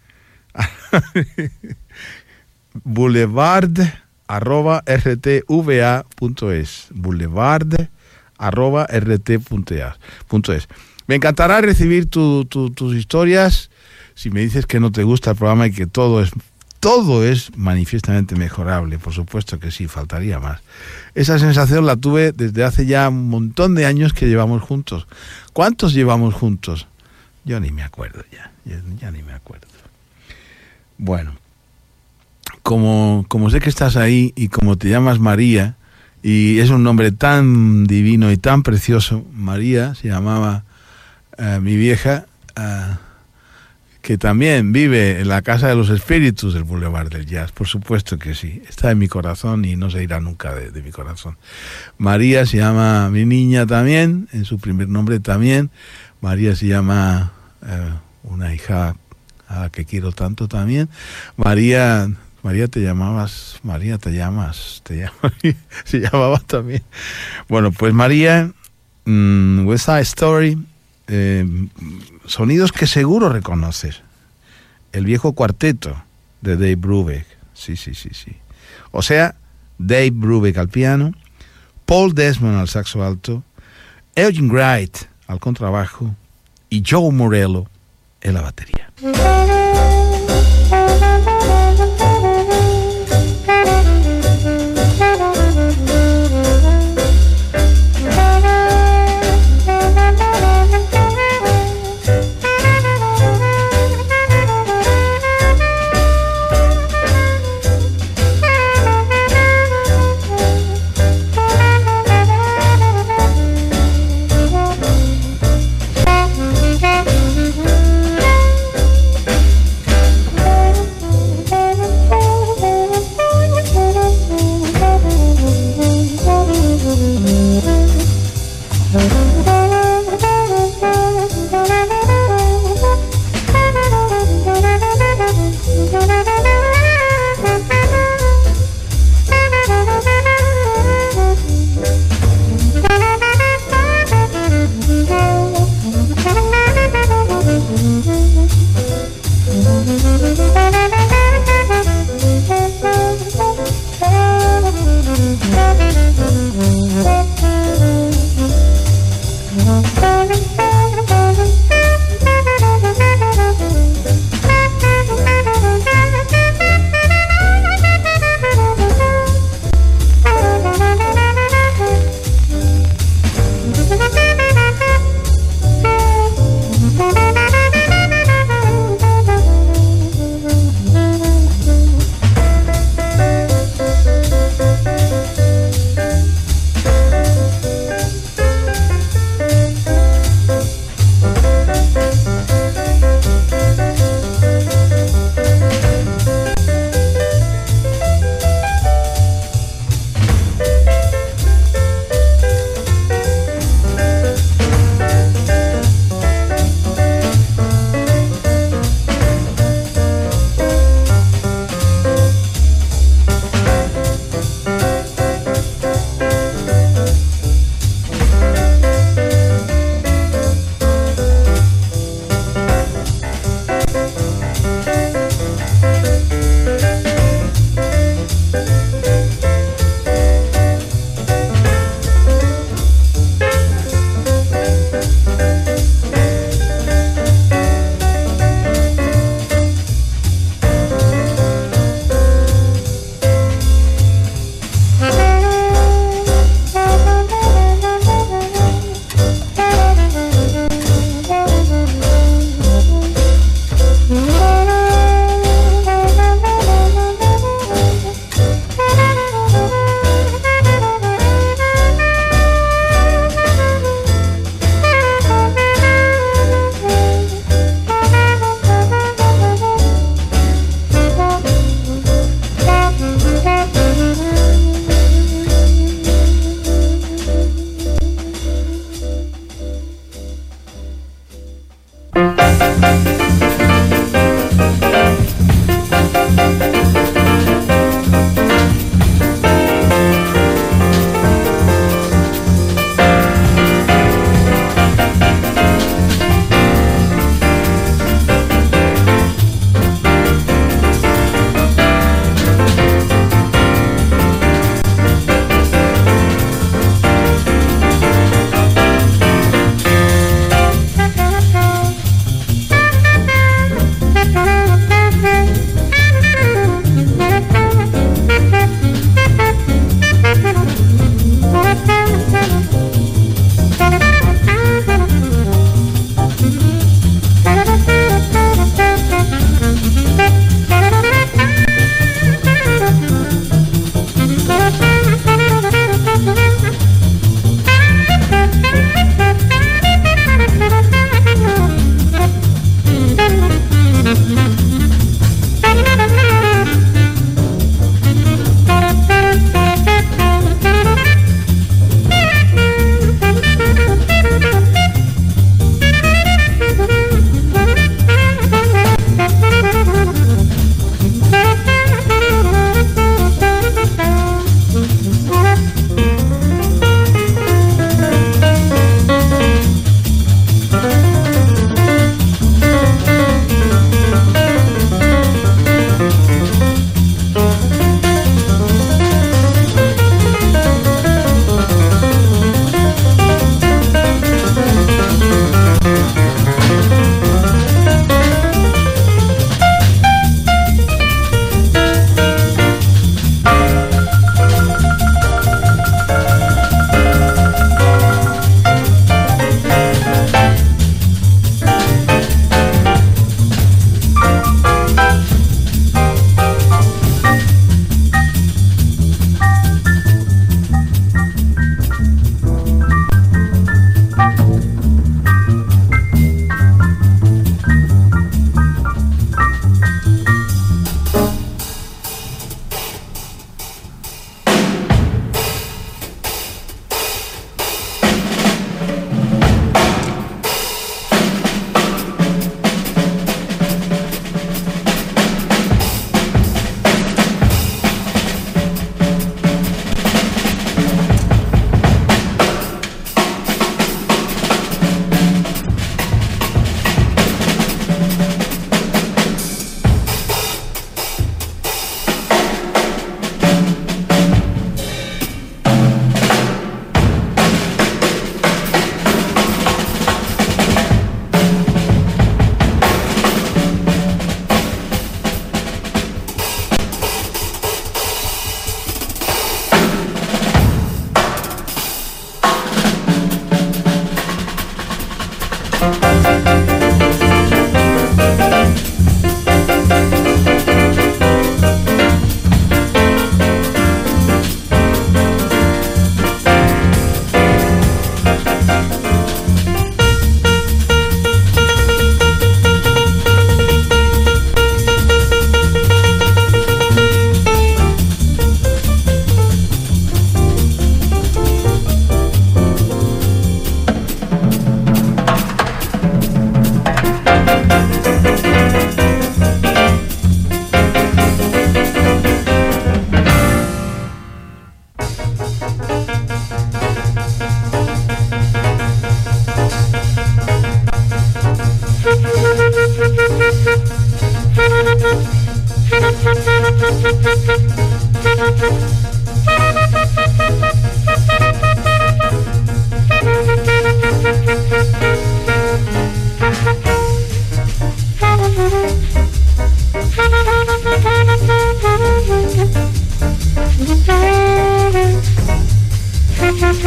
Boulevard, arroba rtva punto es, Boulevard, arroba rt punto es. Me encantará recibir tu, tu, tus historias. Si me dices que no te gusta el programa y que todo es, todo es manifiestamente mejorable, por supuesto que sí, faltaría más. Esa sensación la tuve desde hace ya un montón de años que llevamos juntos. ¿Cuántos llevamos juntos? Yo ni me acuerdo ya, ya, ya ni me acuerdo. Bueno, como, como sé que estás ahí y como te llamas María, y es un nombre tan divino y tan precioso, María se llamaba uh, mi vieja, uh, que también vive en la Casa de los Espíritus del Boulevard del Jazz, por supuesto que sí, está en mi corazón y no se irá nunca de, de mi corazón. María se llama mi niña también, en su primer nombre también. María se llama eh, una hija a la que quiero tanto también. María, María te llamabas, María te llamas, te llamas, se llamaba también. Bueno, pues María, mmm, West Side Story, eh, sonidos que seguro reconoces. El viejo cuarteto de Dave Brubeck, sí, sí, sí, sí. O sea, Dave Brubeck al piano, Paul Desmond al saxo alto, Eugene Wright al contrabajo y Joe Morello en la batería.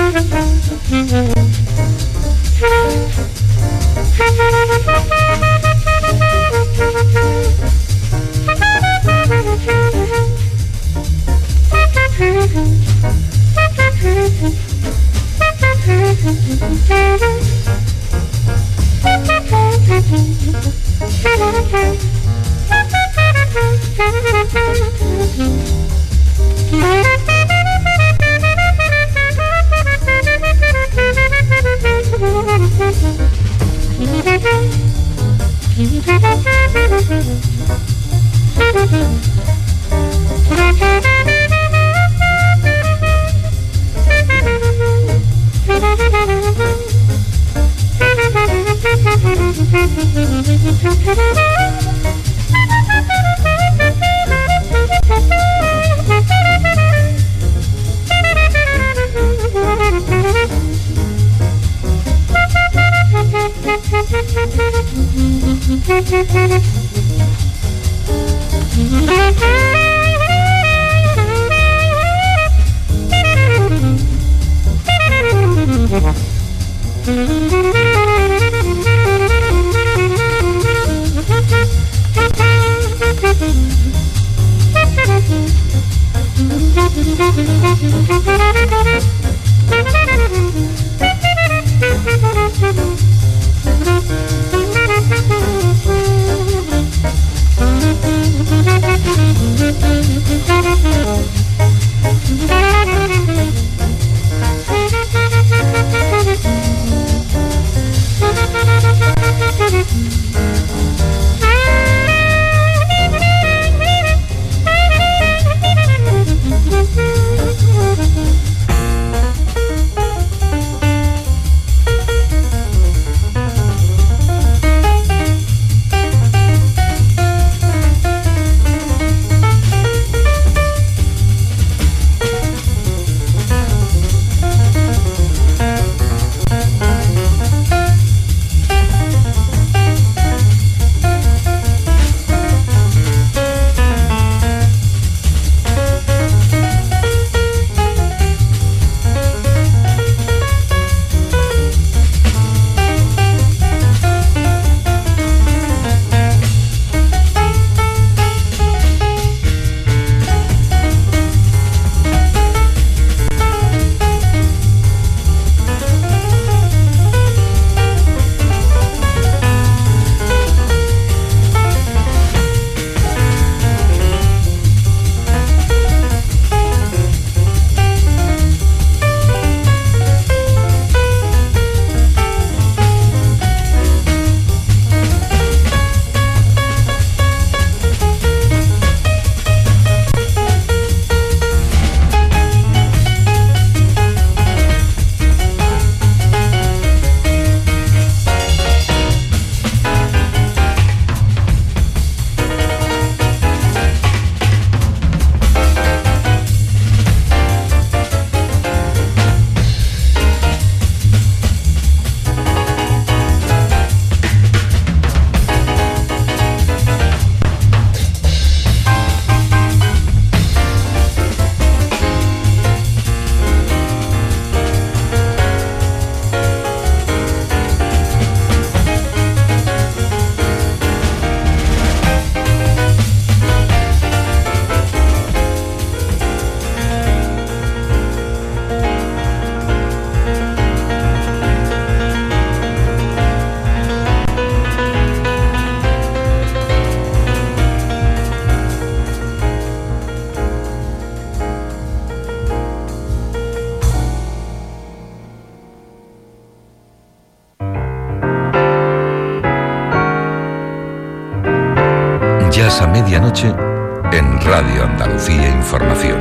Jazz a medianoche en Radio Andalucía Información.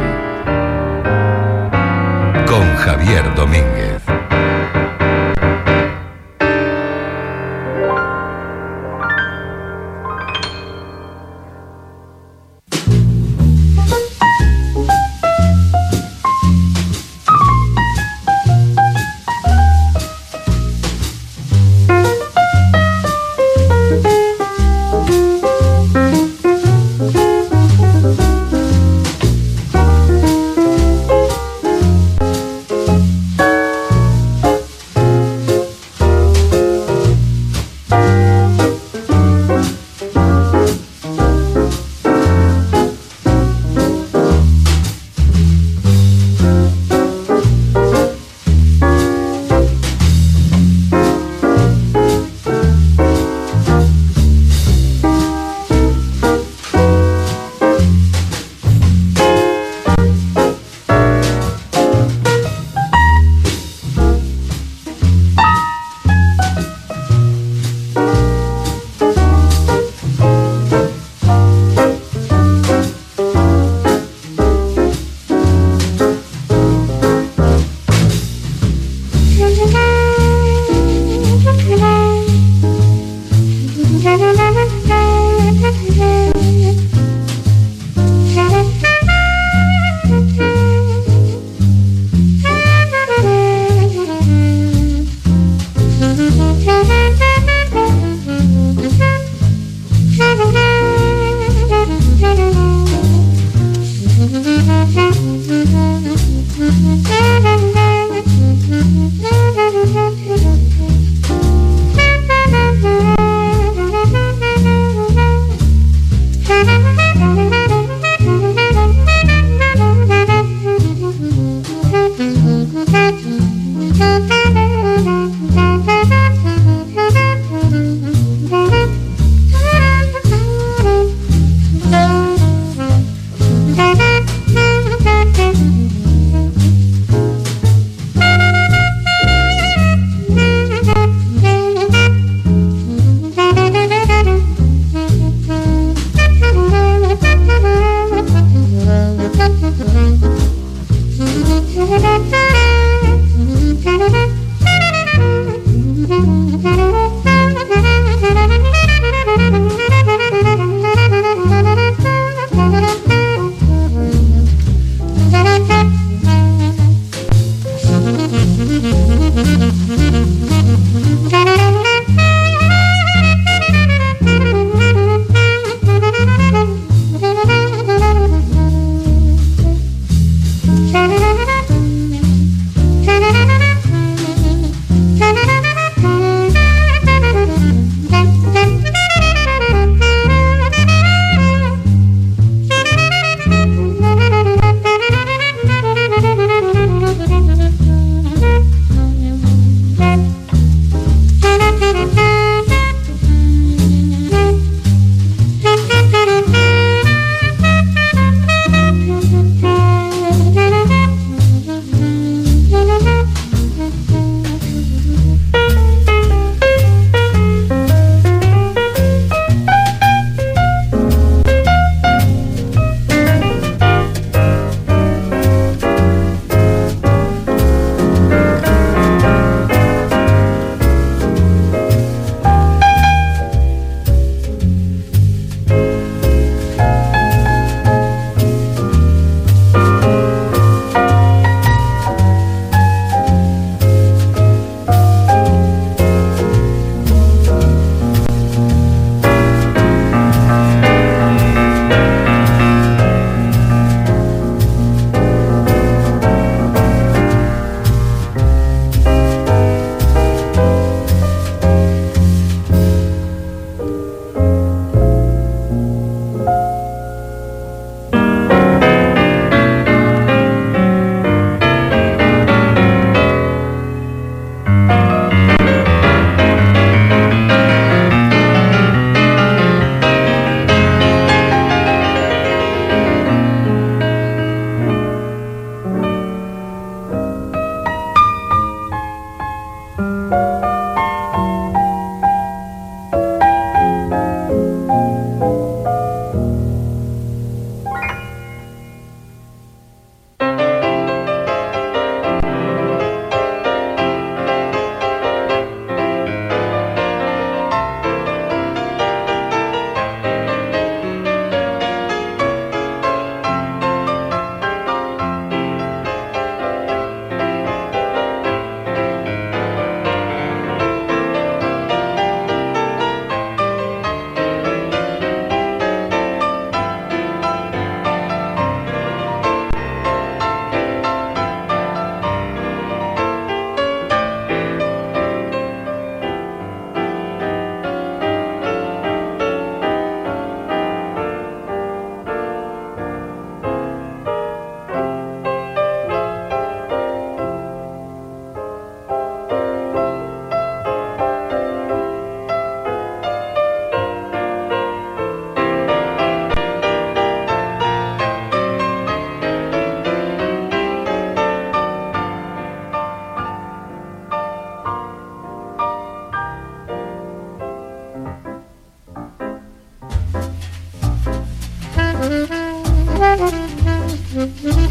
Con Javier Domínguez.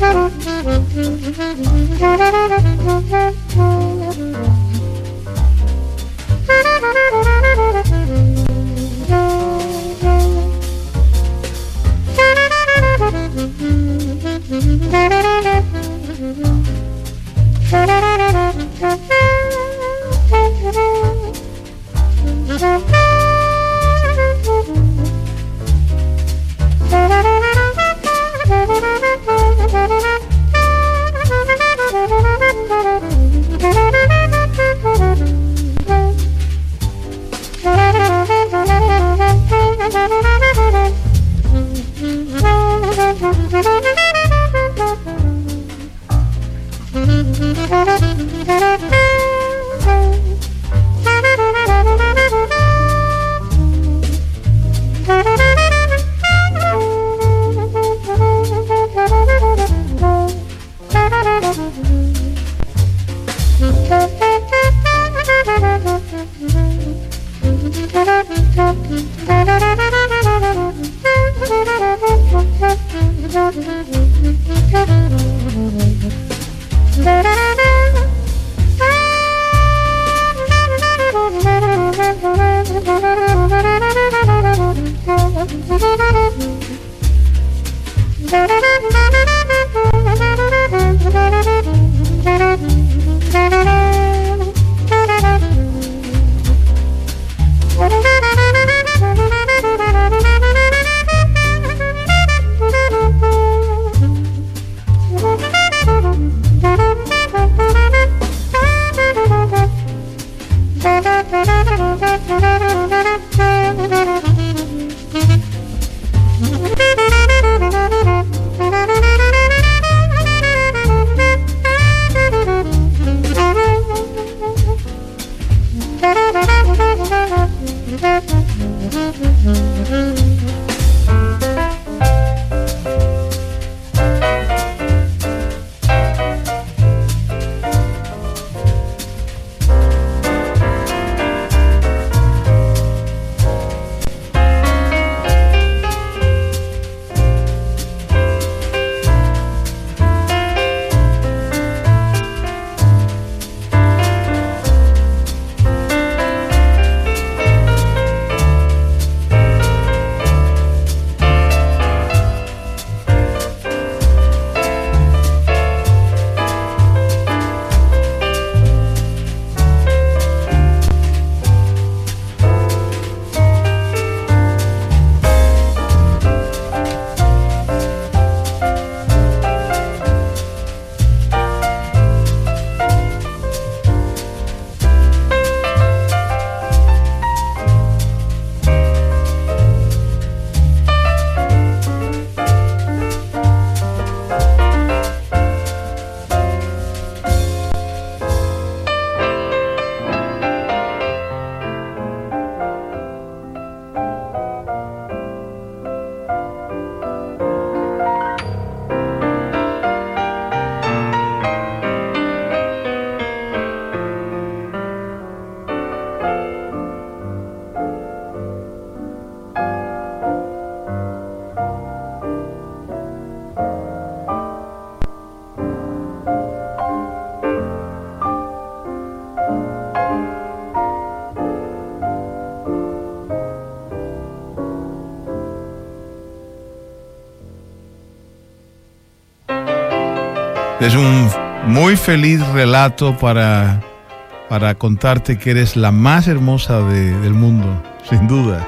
Es un muy feliz relato para, para contarte que eres la más hermosa de, del mundo, sin duda.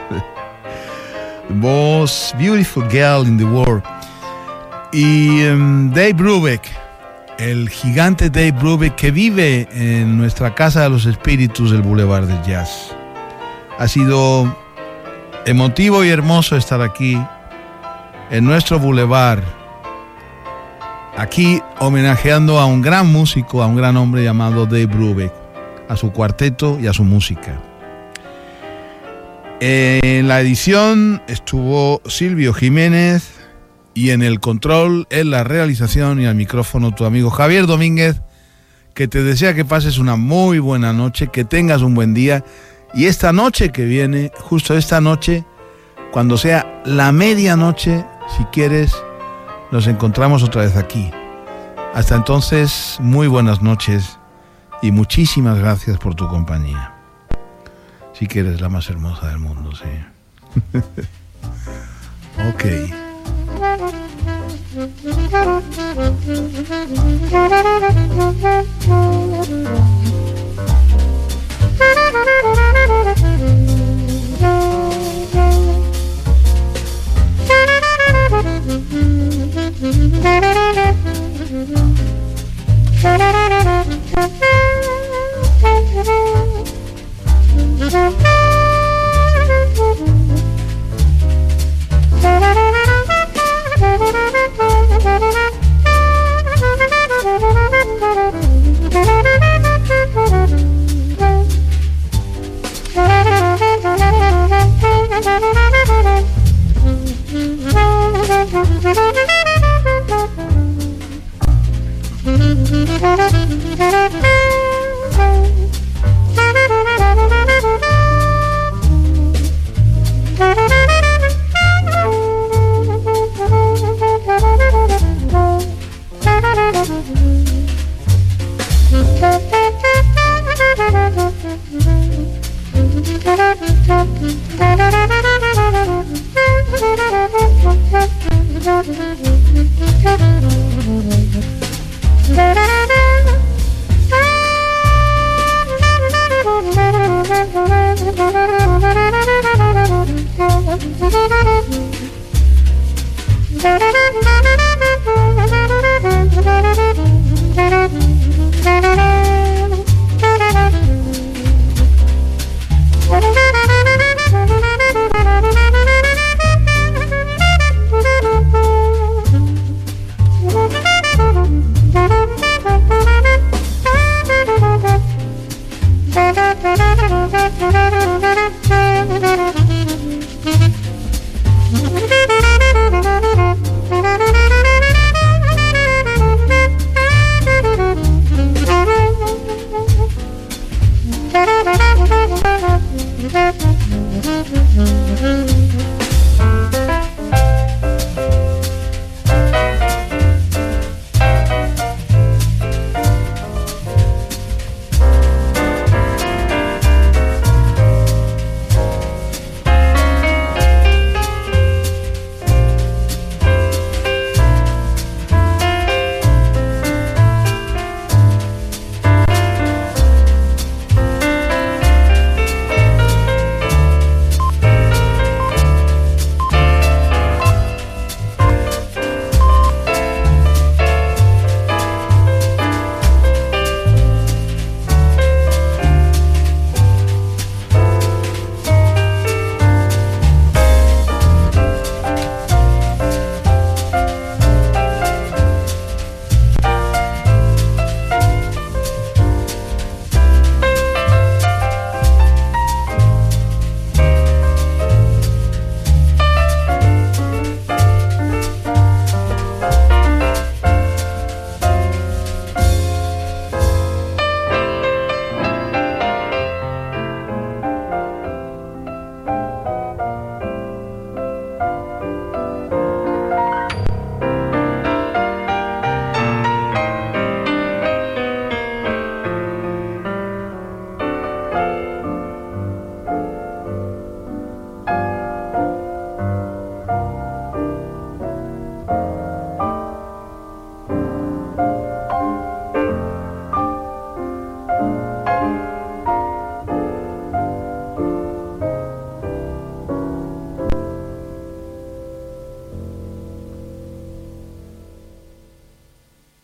The most beautiful girl in the world. Y um, Dave Brubeck, el gigante Dave Brubeck, que vive en nuestra Casa de los Espíritus del Boulevard del Jazz. Ha sido emotivo y hermoso estar aquí en nuestro Boulevard, aquí homenajeando a un gran músico, a un gran hombre llamado Dave Brubeck, a su cuarteto y a su música. En la edición estuvo Silvio Jiménez y en el control, en la realización y al micrófono tu amigo Javier Domínguez, que te desea que pases una muy buena noche, que tengas un buen día, y esta noche que viene, justo esta noche, cuando sea la medianoche, si quieres, nos encontramos otra vez aquí, Hasta entonces, muy buenas noches y muchísimas gracias por tu compañía. Sí que eres la más hermosa del mundo, sí. Ok. Thank you.